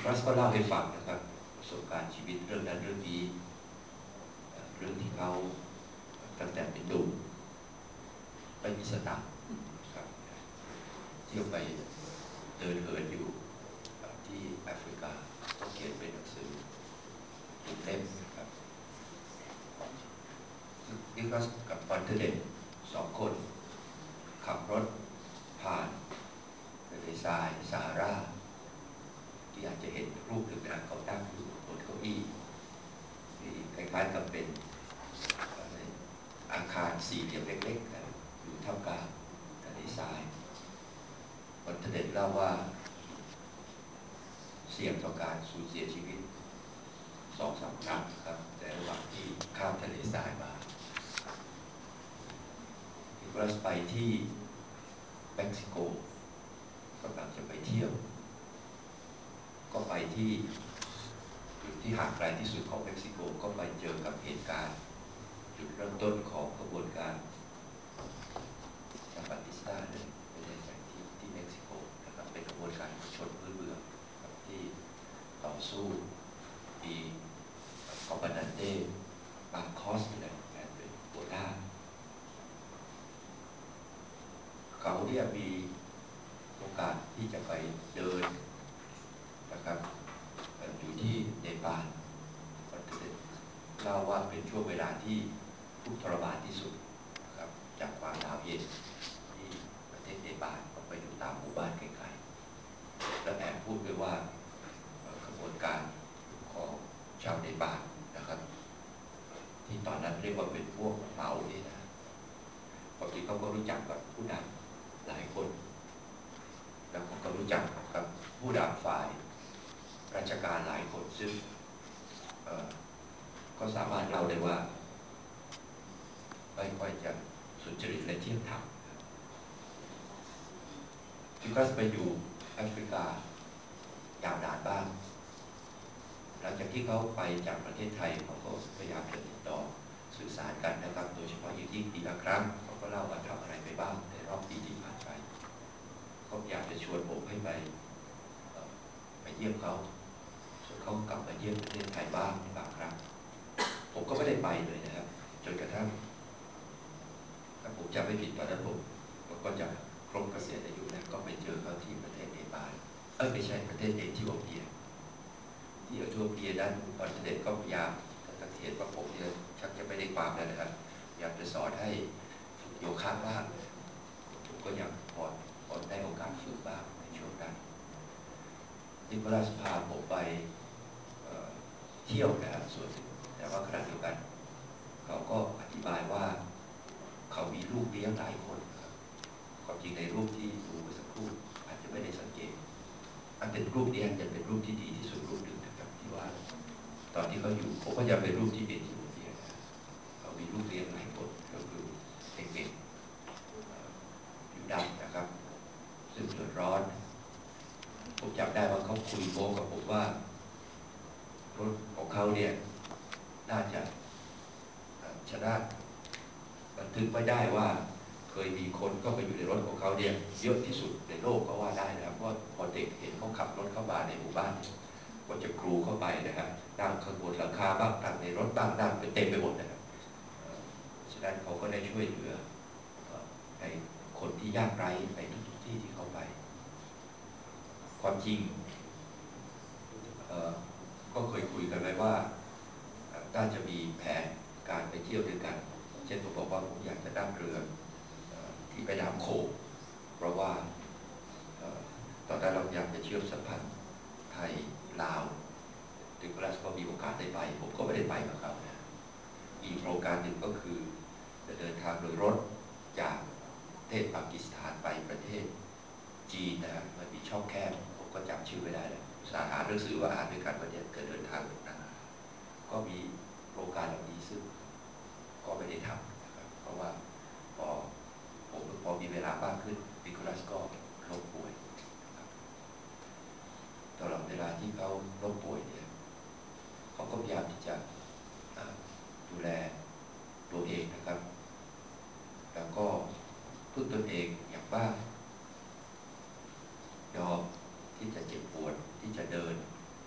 รัสก็เล่าให้ฟังนะครับประสบการณ์ชีวิตเรื่องนั้นเรื่องนี้เรื่องที่เขาตั้งแต่เป็นดุไม่มีสตังค์ครับเที่ยวไปเดินเหินอยู่ที่แอฟริกาก็เขียนเป็นหนังสือเป็นเล่มครับนิโคลัสกับปอนเทเดนสองคนขับรถผ่านทะเลทรายซาฮาราที่อาจจะเห็นรูปหนึ่งนะเขาตั้งอยู่บนเก้าอี้ที่คล้ายๆกับเป็นอาคารสี่เหลี่ยมเล็กๆอยู่ท่ามกลางทะเลทรายปอนเทเดนเล่าว่าเสี่ยงต่อการสูญเสียชีวิตสองสามครั้งครับในระหว่างที่ข้ามทะเลทรายมานิโคลัสไปที่เม็กซิโกกำลังจะไปเที่ยวก็ไปที่จุดที่ห่างไกลที่สุดของเม็กซิโกก็ไปเจอกับเหตุการณ์จุดเริ่มต้นของกระบวนการซาปาติสตาเนี่ยไม่ใช่ใช่ที่ที่เม็กซิโกนะครับเป็นกระบวนการชนพื้นเมืองที่ต่อสู้มีคอมบานันเต้บางคอสเนี่ยเป็นหัวหน้าเขาเนี่ยมีโอกาสที่จะไปเดินนะครับอยู่ที่เนปาลเล่าว่าเป็นช่วงเวลาที่ทุกข์ทรมานที่สุดนะครับจากความหนาวเย็นที่ประเทศเนปาลต้องไปอยู่ตามหมู่บ้านไกลๆและแอบพูดด้วยว่ากระบวนการของชาวเนปาลนะครับที่ตอนนั้นเรียกว่าเป็นพวกเหมานี่นะปกติเขาก็รู้จักกับผู้นำหลายคนแล้วเขาก็รู้จักกับผู้นำฝ่ายราชการหลายคนซึ่งก็สามารถเล่าได้ว่าไม่ค่อยจะสุจริตและเที่ยงธรรมนิโคลัสไปอยู่แอฟริกายาวนานบ้างหลังจากที่เขาไปจากประเทศไทยเขาก็พยายามจะติดต่อสื่อสารกันนะครับโดยเฉพาะอย่างยิ่งปีละครั้งเขาก็เล่าว่าทำอะไรไปบ้างในรอบปีที่ผ่านไปเขาอยากจะชวนผมให้ไปไปเยี่ยมเขาส่วนเขากลับมาเยี่ยมประเทศไทยบ้างบางครั้งผมก็ไม่ได้ไปเลยนะครับจนกระทั่งถ้าผมจำไม่ผิดตอนนั้นผมก็จะครบเกษียณอายุแล้วก็ไปเจอเขาที่ประเทศเนปาลเอ้ยไม่ใช่ประเทศเอธิโอเปียที่เอธิโอเปียนั้นปอนเทเดนก็พยายามตั้งเห็นว่าผมเนี่ยชักจะไม่ได้ความแล้วนะครับอยากจะสอนให้ฝึกโยคะบ้างผมก็อยากพอพอได้โอกาสฝึกบ้างในช่วงนั้นนิโคลัสพาผมไปเที่ยวนะครับส่วนหนึ่งแต่ว่าขณะเดียวกันเขาก็อธิบายว่าเขามีลูกเลี้ยงหลายคนครับความจริงในรูปที่ดูเมื่อสักครู่อาจจะไม่ได้สังเกตอันเป็นรูปนี้จะเป็นรูปที่ดีที่สุดรูปหนึ่งนะครับที่ว่าตอนที่เขาอยู่ผมก็จะเป็นรูปที่เอธิโอเปียนะเขามีลูกเลี้ยงหลายคนก็คือเด็กๆอยู่ดำนะครับซึ่งเดือดร้อนผมจำได้ว่าเขาคุยโม้กับผมว่ารถของเขาเนี่ยน่าจะชนะบันทึกไว้ได้ว่าเคยมีคนก็ไปอยู่ในรถของเขาเนี่ยเยอะที่สุดในโลกก็ว่าได้นะครับเพราะพอเด็กเห็นเขาขับรถเข้ามาในหมู่บ้านก็จะกรูเข้าไปนะครับนั่งข้างบนหลังคาบ้างนั่งในรถบ้างนั่งเป็นเต็มไปหมดนะครับฉะนั้นเขาก็ได้ช่วยเหลือในคนที่ยากไร้ในทุกๆที่ที่เขาไปความจริงก็เคยคุยกันไว้ว่าน่าจะมีแผนการไปเที่ยวด้วยกันเช่นผมบอกว่าผมอยากจะนั่งเรือที่ไปน้ำโขงเพราะว่าตอนนั้นเราอยากจะเชื่อมสัมพันธ์ไทยลาวนิโคลัสก็มีโอกาสได้ไปผมก็ไม่ได้ไปกับเขานะอีกโครงการหนึ่งก็คือจะเดินทางโดยรถจากประเทศปากีสถานไปประเทศจีนนะมันมีช่องแคบผมก็จำชื่อไม่ได้แล้วสาหาหนังสือว่าอ่านด้วยกันว่าเนี่ยจะเดินทางนั้นก็มีโครงการเหล่านี้ซึ่งก็ไม่ได้ทำนะครับเพราะว่าพอผมพอมีเวลามากขึ้นนิโคลัสก็ล้มป่วยตลอดเวลาที่เขาล้มป่วยเนี่ยเขาก็พยายามที่จะดูแลตัวเองนะครับแล้วก็พึ่งตนเองอย่างบ้างยอมที่จะเจ็บปวดที่จะเดิน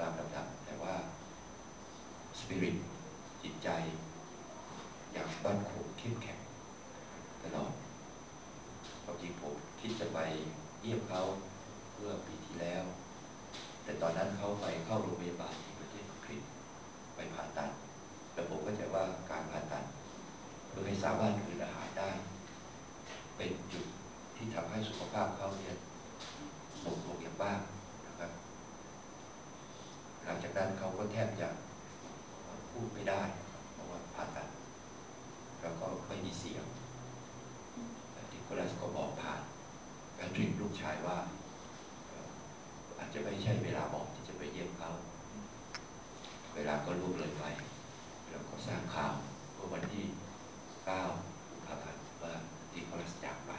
ตามลำดับแต่ว่าสปิริตจิตใจอย่างมั่นคงเข้มแข็งตลอดความจริงผมคิดจะไปเยี่ยมเขาเมื่อปีที่แล้วแต่ตอนนั้นเขาไปเข้าโรงพยาบาลที่ประเทศอังกฤษไปผ่าตัดแล้วผมก็จะว่าการผ่าตัดเพื่อให้สามารถคืนอาหารได้เป็นจุดที่ทำให้สุขภาพเขาเนี่ยตกลงอย่างมากนะครับหลังจากนั้นเขาก็แทบจะพูดไม่ได้เพราะว่าผ่าตัดแล้วก็ไม่มีเสียงนิโคลัสก็บอกผ่านแพทริกลูกชายว่าอาจจะไม่ใช่เวลาเหมาะที่จะไปเยี่ยมเขาเวลาก็ล่วงเลยไปแล้วก็สร้างข่าวเมื่อวันที่เก้ากุมภาพันธ์ว่านิโคลัสจากไป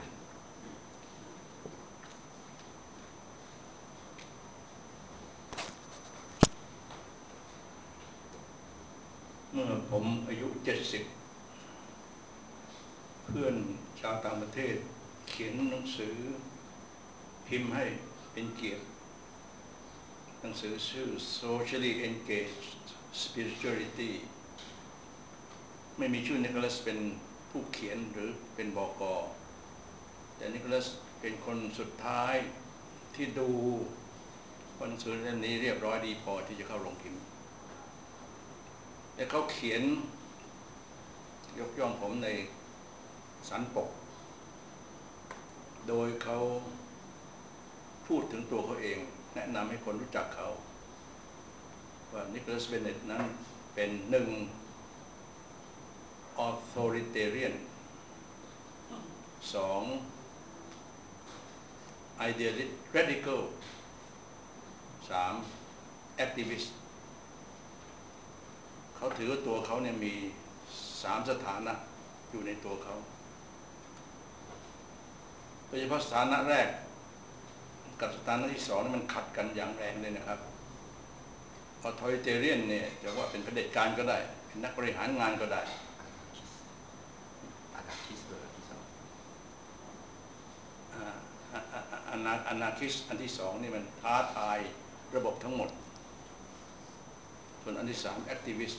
เมื่อผมอายุเจ็ดสิบเพื่อนชาวต่างประเทศเขียนหนังสือพิมพ์ให้เป็นเกียรติหนังสือชื่อ Socially Engaged Spirituality ไม่มีชื่อนิโคลัสเป็นผู้เขียนหรือเป็นบก.แต่นิโคลัสเป็นคนสุดท้ายที่ดูหนังสือเล่มนี้เรียบร้อยดีพอที่จะเข้าโรงพิมพ์และเขาเขียนยกย่องผมในสันปกโดยเขาพูดถึงตัวเขาเองแนะนำให้คนรู้จักเขาว่านิโคลัส เบนเน็ตนั้นเป็นหนึ่ง authoritarian สอง idealist radical สาม activist เขาถือว่าตัวเขาเนี่ยมีสามสถานะอยู่ในตัวเขาโดยเฉพาะสถานะแรกกับสถานะที่สองนี่มันขัดกันอย่างแรงเลยนะครับ authoritarian เนี่ยจะว่าเป็นเผด็จการก็ได้เป็นนักบริหารงานก็ได้
อานาคิสต์อันที่สอง
อนาคิสต์อันที่สองนี่มันท้าทายระบบทั้งหมดส่วนอันที่สาม activist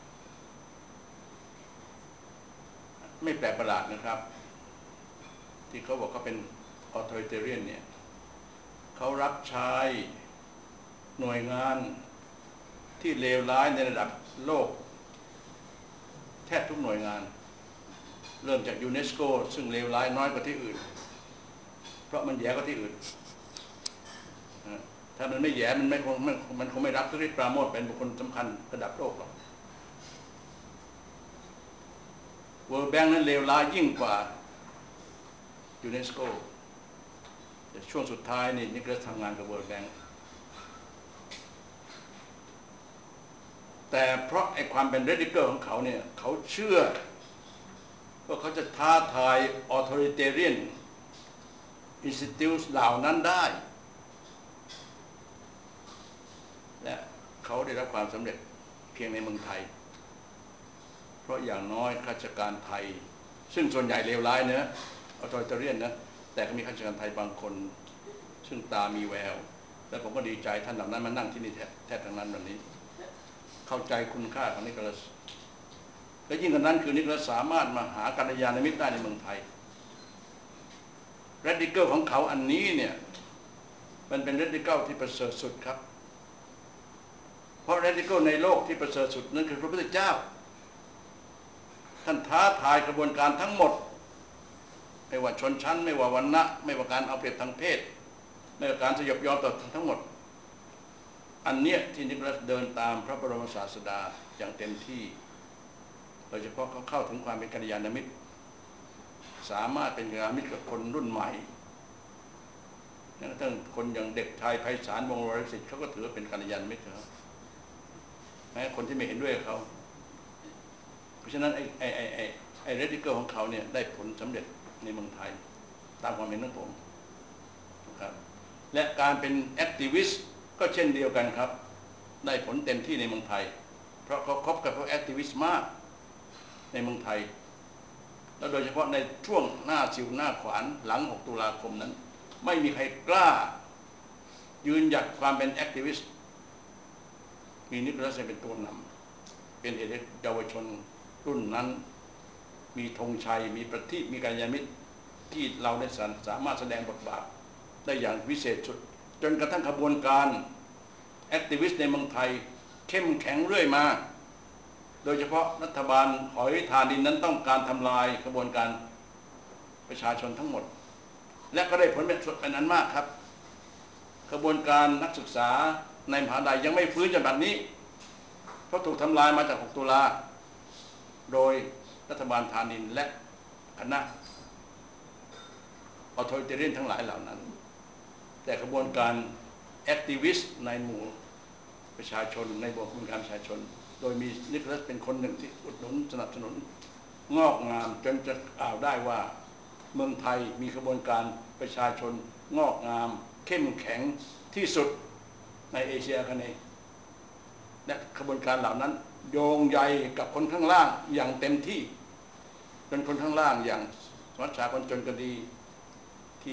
ไม่แปลกประหลาดนะครับที่เขาบอกเขาเป็น authoritarian เนี่ยเขารับใช้หน่วยงานที่เลวร้ายในระดับโลกแทบทุกหน่วยงานเริ่มจากยูเนสโกซึ่งเลวร้ายน้อยกว่าที่อื่นเพราะมันแย่กว่าที่อื่นถ้ามันไม่แย่มันไม่คงมันคงไม่รับทุริปราโมทเป็นบุคคลสำคัญระดับโลกหรอกเวิลด์แบงค์นั้นเลวร้ายยิ่งกว่ายูเนสโกแต่ช่วงสุดท้ายนี่นิโคลัสทำงานกับเวิลด์แบงค์แต่เพราะไอ้ความเป็นเรดิเกอร์ของเขาเนี่ยเขาเชื่อว่าเขาจะท้าทาย authoritarian institute เหล่านั้นได้และเขาได้รับความสำเร็จเพียงในเมืองไทยเพราะอย่างน้อยข้าราชการไทยซึ่งส่วนใหญ่เลวร้ายเนะauthoritarianนะแต่ก็มีข้าราชการไทยบางคนซึ่งตามีแววและผมก็ดีใจท่านเหล่านั้นมานั่งที่นี่แทบทั้งนั้นวันนี้เข้าใจคุณค่าของนิโคลัสและยิ่งกว่านั้นคือนิโคลัสสามารถมาหากัลยาณมิตรได้ในเมืองไทยเรดิเคิลของเขาอันนี้เนี่ยมันเป็นเรดิเคิลที่ประเสริฐสุดครับเพราะเรดิเคิลในโลกที่ประเสริฐสุดนั่นคือพระพุทธเจ้าท่านท้าทายกระบวนการทั้งหมดไม่ว่าชนชั้นไม่ว่าวันนะไม่ว่าการเอาเปรียบทางเพศไม่ว่าการสยบยอมต่อทั้งหมดอันเนี้ยที่นิโคลัสเดินตามพระบรมศาสดาอย่างเต็มที่โดยเฉพาะเขาเข้าถึงความเป็นกัลยาณมิตรสามารถเป็นกัลยาณมิตรกับคนรุ่นใหม่ทั้งคนอย่างเด็กชายไพศาลวงศ์วรสิทธิ์เขาก็ถือว่าเป็นกัลยาณมิตรครับแม้คนที่ไม่เห็นด้วยเขาเพราะฉะนั้นไอ้ไอ้ไอ้ไอ้ไอ้เรดิเคิลของเขาเนี่ยได้ผลสำเร็จในเมืองไทยตามความเห็นของผมครับและการเป็นแอคทิวิสต์ก็เช่นเดียวกันครับได้ผลเต็มที่ในเมืองไทยเพราะเขาคบกับพวกแอคทิวิสต์มากในเมืองไทยแล้วโดยเฉพาะในช่วงหน้าสิวหน้าขวานหลังหกตุลาคมนั้นไม่มีใครกล้ายืนหยัดความเป็นแอคทิวิสต์มีนิโคลัสเป็นตัวนำเป็นเด็กเยาวชนรุ่นนั้นมีธงชัยมีประทีปมีกัลยาณมิตรที่เราได้สามารถแสดงบทบาทได้อย่างวิเศษสุดจนกระทั่งขบวนการแอคทิวิสต์ในเมืองไทยเข้มแข็งเรื่อยมาโดยเฉพาะรัฐบาลหอยทานดินนั้นต้องการทำลายกระบวนการประชาชนทั้งหมดและก็ได้ผลเป็นอันมากครับกระบวนการนักศึกษาในมหาวิทยาลัยยังไม่ฟื้นจนบัดนี้เพราะถูกทำลายมาจากหกตุลาโดยรัฐบาลทานินและคณะออโธริเทเรียนทั้งหลายเหล่านั้นแต่กระบวนการแอคทิวิสต์ในหมู่ประชาชนในบวกกระบวนการประชาชนโดยมีนิโคลัสเป็นคนหนึ่งที่อุดหนุนสนับสนุนงอกงามจนจะกล่าวได้ว่าเมืองไทยมีกระบวนการประชาชนงอกงามเข้มแข็งที่สุดในเอเชียอาคเนย์และกระบวนการเหล่านั้นโยงใยกับคนข้างล่างอย่างเต็มที่จนคนข้างล่างอย่างสมัชชาคนจนก็ดีที่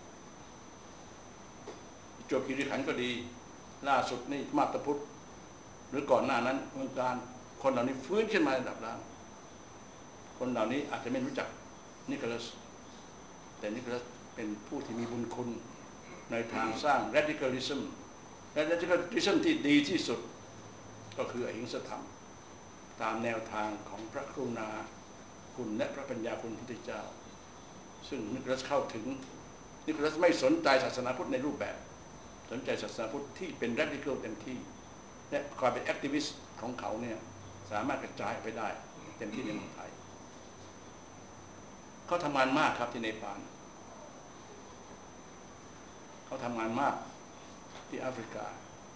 จวบคีรีขันธ์ก็ดีล่าสุดนี่มาตาพุทธหรือก่อนหน้านั้นกระบวนการคนเหล่านี้ฟื้นขึ้นมาระดับล่างคนเหล่านี้อาจจะไม่รู้จักนิโคลัสแต่นิโคลัสเป็นผู้ที่มีบุญคุณในทางสร้าง radicalism และ radicalism ที่ดีที่สุดก็คืออหิงสธรรมตามแนวทางของพระกรุณาคุณและพระปัญญาคุณพุทธเจ้าซึ่งนิโคลัสเข้าถึงนิโคลัสไม่สนใจศาสนาพุทธในรูปแบบสนใจศาสนาพุทธที่เป็น radical เต็มที่และความเป็น activist ของเขาเนี่ยสามารถกระจายไปได้เต็มที่ในเมืองไทยเขาทำงานมากครับที่เนปาลเขาทำงานมากที่แอฟริกา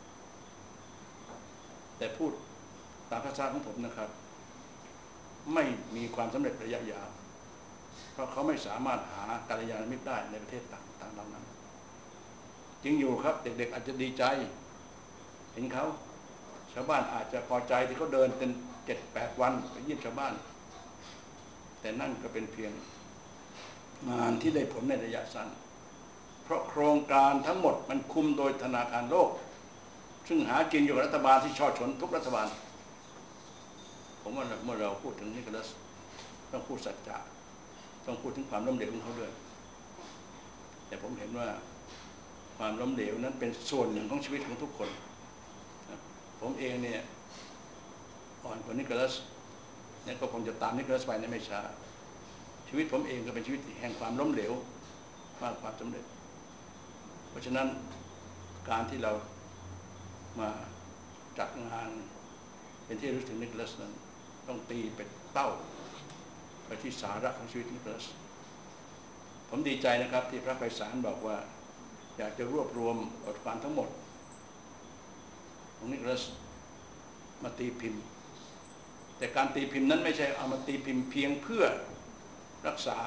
แต่พูดตามภาษาของผมนะครับไม่มีความสำเร็จระยะยาวเพราะเขาไม่สามารถหากัลยาณมิตรได้ในประเทศต่างๆเหล่านั้นจริงอยู่ครับเด็กๆอาจจะดีใจเห็นเขาชาวบ้านอาจจะพอใจที่เขาเดินเป็นเจ็ดแปดวันไปเยี่ยมชาวบ้านแต่นั่นก็เป็นเพียงงานที่ได้ผลในระยะสั้นเพราะโครงการทั้งหมดมันคุมโดยธนาคารโลกซึ่งหากินอยู่กับรัฐบาลที่ช่อฉนทุกรัฐบาลผมว่าเมื่อเราพูดถึงนิโคลัสต้องพูดสัจจะต้องพูดถึงความล้มเหลวของเขาด้วยแต่ผมเห็นว่าความล้มเหลวนั้นเป็นส่วนหนึ่งของชีวิตของทุกคนผมเองเนี่ยอ่อนกว่านิโคลัสเนี่ยก็คงจะตามนิโคลัสไปในไม่ช้าชีวิตผมเองก็เป็นชีวิตแห่งความล้มเหลวมากความสำเร็จเพราะฉะนั้นการที่เรามาจัดงานเป็นที่รู้ถึงนิโคลัสนั้นต้องตีเป็นเป้าไปที่สาระของชีวิตนิโคลัสผมดีใจนะครับที่พระไพศาลบอกว่าอยากจะรวบรวมบทความทั้งหมดของนิโคลัสมาตีพิมพ์แต่การตีพิมพ์นั้นไม่ใช่เอามาตีพิมพ์เพียงเพื่อรักษา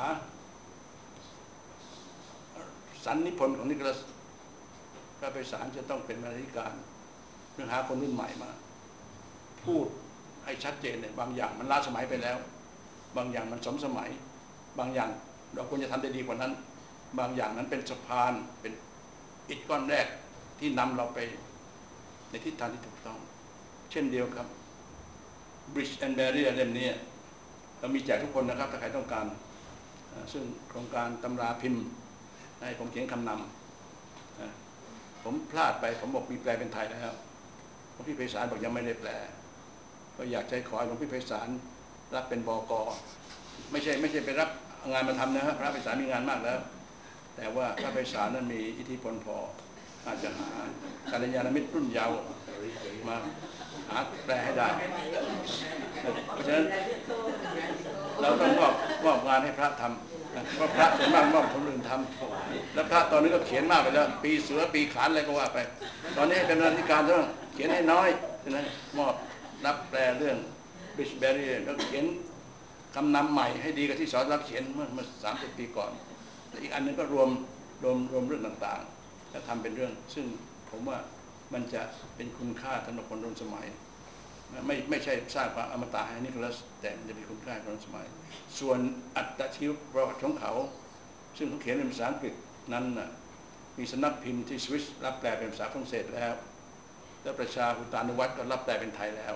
สันนิพนธ์ของนิโคลัสพระไพศาลจะต้องเป็นบรรณาธิการเพื่อหาคนรุ่นใหม่มาพูดให้ชัดเจนเนี่ยบางอย่างมันล้าสมัยไปแล้วบางอย่างมันสมสมัยบางอย่างเราควรจะทำได้ดีกว่านั้นบางอย่างนั้นเป็นสะพานเป็นอิฐก้อนแรกที่นำเราไปในทิศทางที่ถูกต้องเช่นเดียวครับ Bridge and Barrier เล่มนี้เรามีแจกทุกคนนะครับถ้าใครต้องการซึ่งโครงการตำราพิมพ์ให้ผมเขียนคำนำผมพลาดไปผมบอกมีแปลเป็นไทยแล้วหลวงพี่ไพศาลบอกยังไม่ได้แปลก็อยากใจขอหลวงพี่ไพศาลรับเป็นบก.ไม่ใช่ไม่ใช่ไปรับงานมาทำนะครับพระไพศาลมีงานมากแล้วแต่ว่าพระไพศาลนั้นมีอิทธิพลพออาจจะหากัลยาณมิตรรุ่นเยาว์มาหาแปลให้ได้เพราะฉะนั้นเราต้องมอบมอบงานให้พระทำเพราะพระส่วนมากมอบคนอื่นทำแล้วพระตอนนี้ก็เขียนมากไปแล้วปีเสือปีขานอะไรก็ว่าไปตอนนี้ให้เป็นบรรณาธิการต้องเขียนให้น้อยนะมอบรับแปลเรื่อง Bridge Barrier แล้วเขียนคำนำใหม่ให้ดีกับที่สอนรับเขียนเมื่อเมื่อสามสิบปีก่อนอีกอันนึงก็รวมรวมรวมเรื่องต่างๆแล้วทำเป็นเรื่องซึ่งผมว่ามันจะเป็นคุณค่าสำหรับคนรุ่นสมัยไม่ไม่ใช่สร้างความอมตะให้นิโคลัสแต่มันจะมีคุณค่าคนรุ่นสมัยส่วนอัตชีวประวัติของเขาซึ่งเขาเขียนเป็นภาษาอังกฤษนั้นนะมีสำนักพิมพ์ที่สวิสรับแปลเป็นภาษาฝรั่งเศสแล้วแและประชาหุตานุวัตก็รับแปลเป็นไทยแล้ว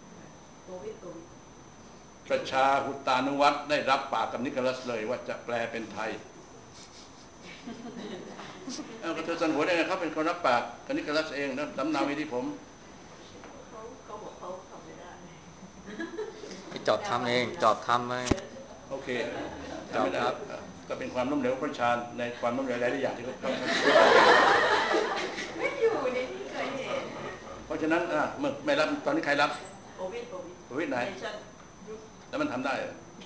ประชาหุตานุวัตได้รับปากกับนิโคลัสเลยว่าจะแปลเป็นไทยเอากระเทยสันหัวได้ไงครับเป็นคนรับปากกับนิโคลัสเองนะสำเนาไว้ที่ผม
เขาบอกเขาทำไม่ได้
ไปจอบทำเองจอบทำไหม
โอเคทำไม่ได้ก็เป็นความล้มเหลวประชาในความล้มเหลวหลายอย่างที่เขาทำ
ไม่อยู่ในที่เกิดเหตุ
เพราะฉะนั้นอ่ะเมื่อไม่รับตอนนี้ใครรับ
โอวิทโอวิท
โอวิทไหนแล้วมันทำได้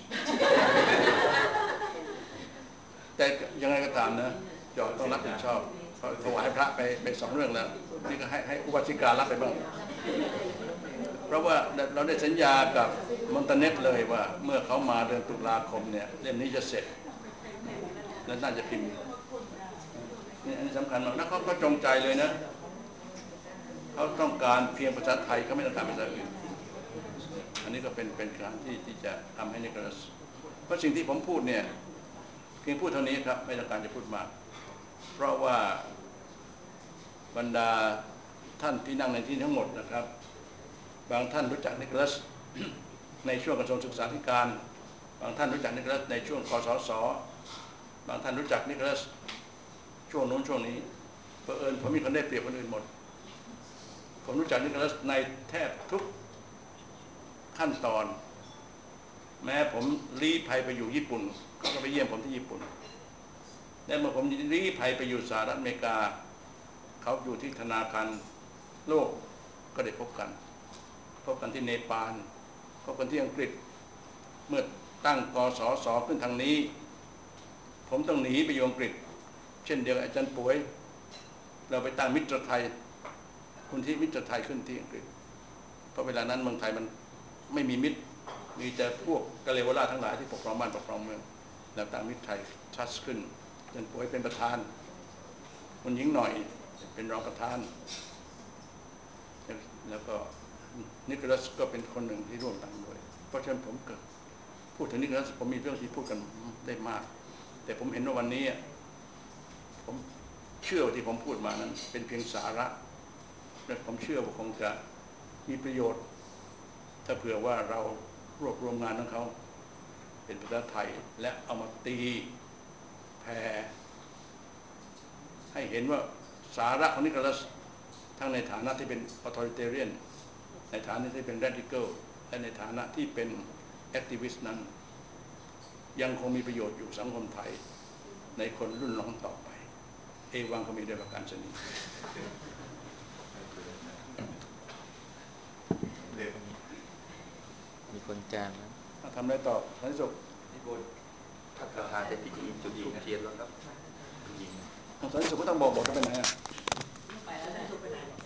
แต่ยังไงก็ตามนะจอต้องรับผิดชอบถวายพระไปไปสองเรื่องแล้วนี่ก็ให้ให้อุบาสิการับไปบ้างเพราะว่าเราได้สัญญากับมอนตาเนตเลยว่าเมื่อเขามาเดือนตุลาคมเนี่ยเล่มนี้จะเสร็จและน่าจะพิมพ์นี่อันนี้สำคัญมากแล้วเขาก็จงใจเลยนะเขาต้องการเพียงภาษาไทยเขาไม่ต้องการภาษาอื่นอันนี้ก็เป็นเป็นการที่ที่จะทำให้นิโคลัสเพราะสิ่งที่ผมพูดเนี่ยเพียงพูดเท่านี้ครับไม่ต้องการจะพูดมากเพราะว่าบรรดาท่านที่นั่งในที่ทั้งหมดนะครับบางท่านรู้จักนิโคลัสในช่วงกระทรวงศึกษาธิการบางท่านรู้จักนิโคลัสในช่วงคสศ.บางท่านรู้จักนิโคลัสช่วงโน้นช่วงนี้เผอิญผมมีคนได้เปรียบคนอื่นหมดผมรู้จักนิโคลัสในแทบทุกขั้นตอนแม้ผมลี้ภัยไปอยู่ญี่ปุ่นเขาก็ไปเยี่ยมผมที่ญี่ปุ่นและเมื่อผมลี้ภัยไปอยู่สหรัฐอเมริกาเขาอยู่ที่ธนาคารโลกก็ได้พบกันพบกันที่เนปาลพบกันที่อังกฤษเมื่อตั้งกสศ.ขึ้นทางนี้ผมต้องหนีไปอยู่อังกฤษเช่นเดียวกับอาจารย์ป่วยเราไปตั้งมิตรไทยคุณที่มิตรไทยขึ้นที่อังกฤษเพราะเวลานั้นเมืองไทยมันไม่มีมิตรมีแต่พวกกะเลวราทั้งหลายที่ปกครองบ้านปกครองเมืองแล้วตั้งมิตรไทยทัชขึ้นอาจารย์ป่วยเป็นประธานคุณหญิงหน่อยเป็นรองประธานแล้วก็นิโคลัสก็เป็นคนหนึ่งที่ร่วมตั้งด้วยเพราะฉะนั้นผมเกิดพูดถึงนิโคลัสผมมีเรื่องที่พูดกันได้มากแต่ผมเห็นว่าวันนี้ผมเชื่อว่าที่ผมพูดมานั้นเป็นเพียงสาระและผมเชื่อว่าคงจะมีประโยชน์ถ้าเผื่อว่าเรารวบรวมงานของเขาเป็นภาษาไทยและเอามาตีแผ่ให้เห็นว่าสาระของนิโคลัสทั้งในฐานะที่เป็น authoritarian ในฐานะที่เป็น radical และในฐานะที่เป็น activist นั้นยังคงมีประโยชน์อยู่สังคมไทยในคนรุ่นน้องต่อไปเอวังก็มีด้วยประการชนิด
มีคนแจ้งนะ
ทำอะไรต่อท่านสุข
นิบนท่านประธานในพิธีจุดธูปเทียนแล้วครับ
ท่านสุขก็ต้องบอกบอกจะไปไหนอ่ะ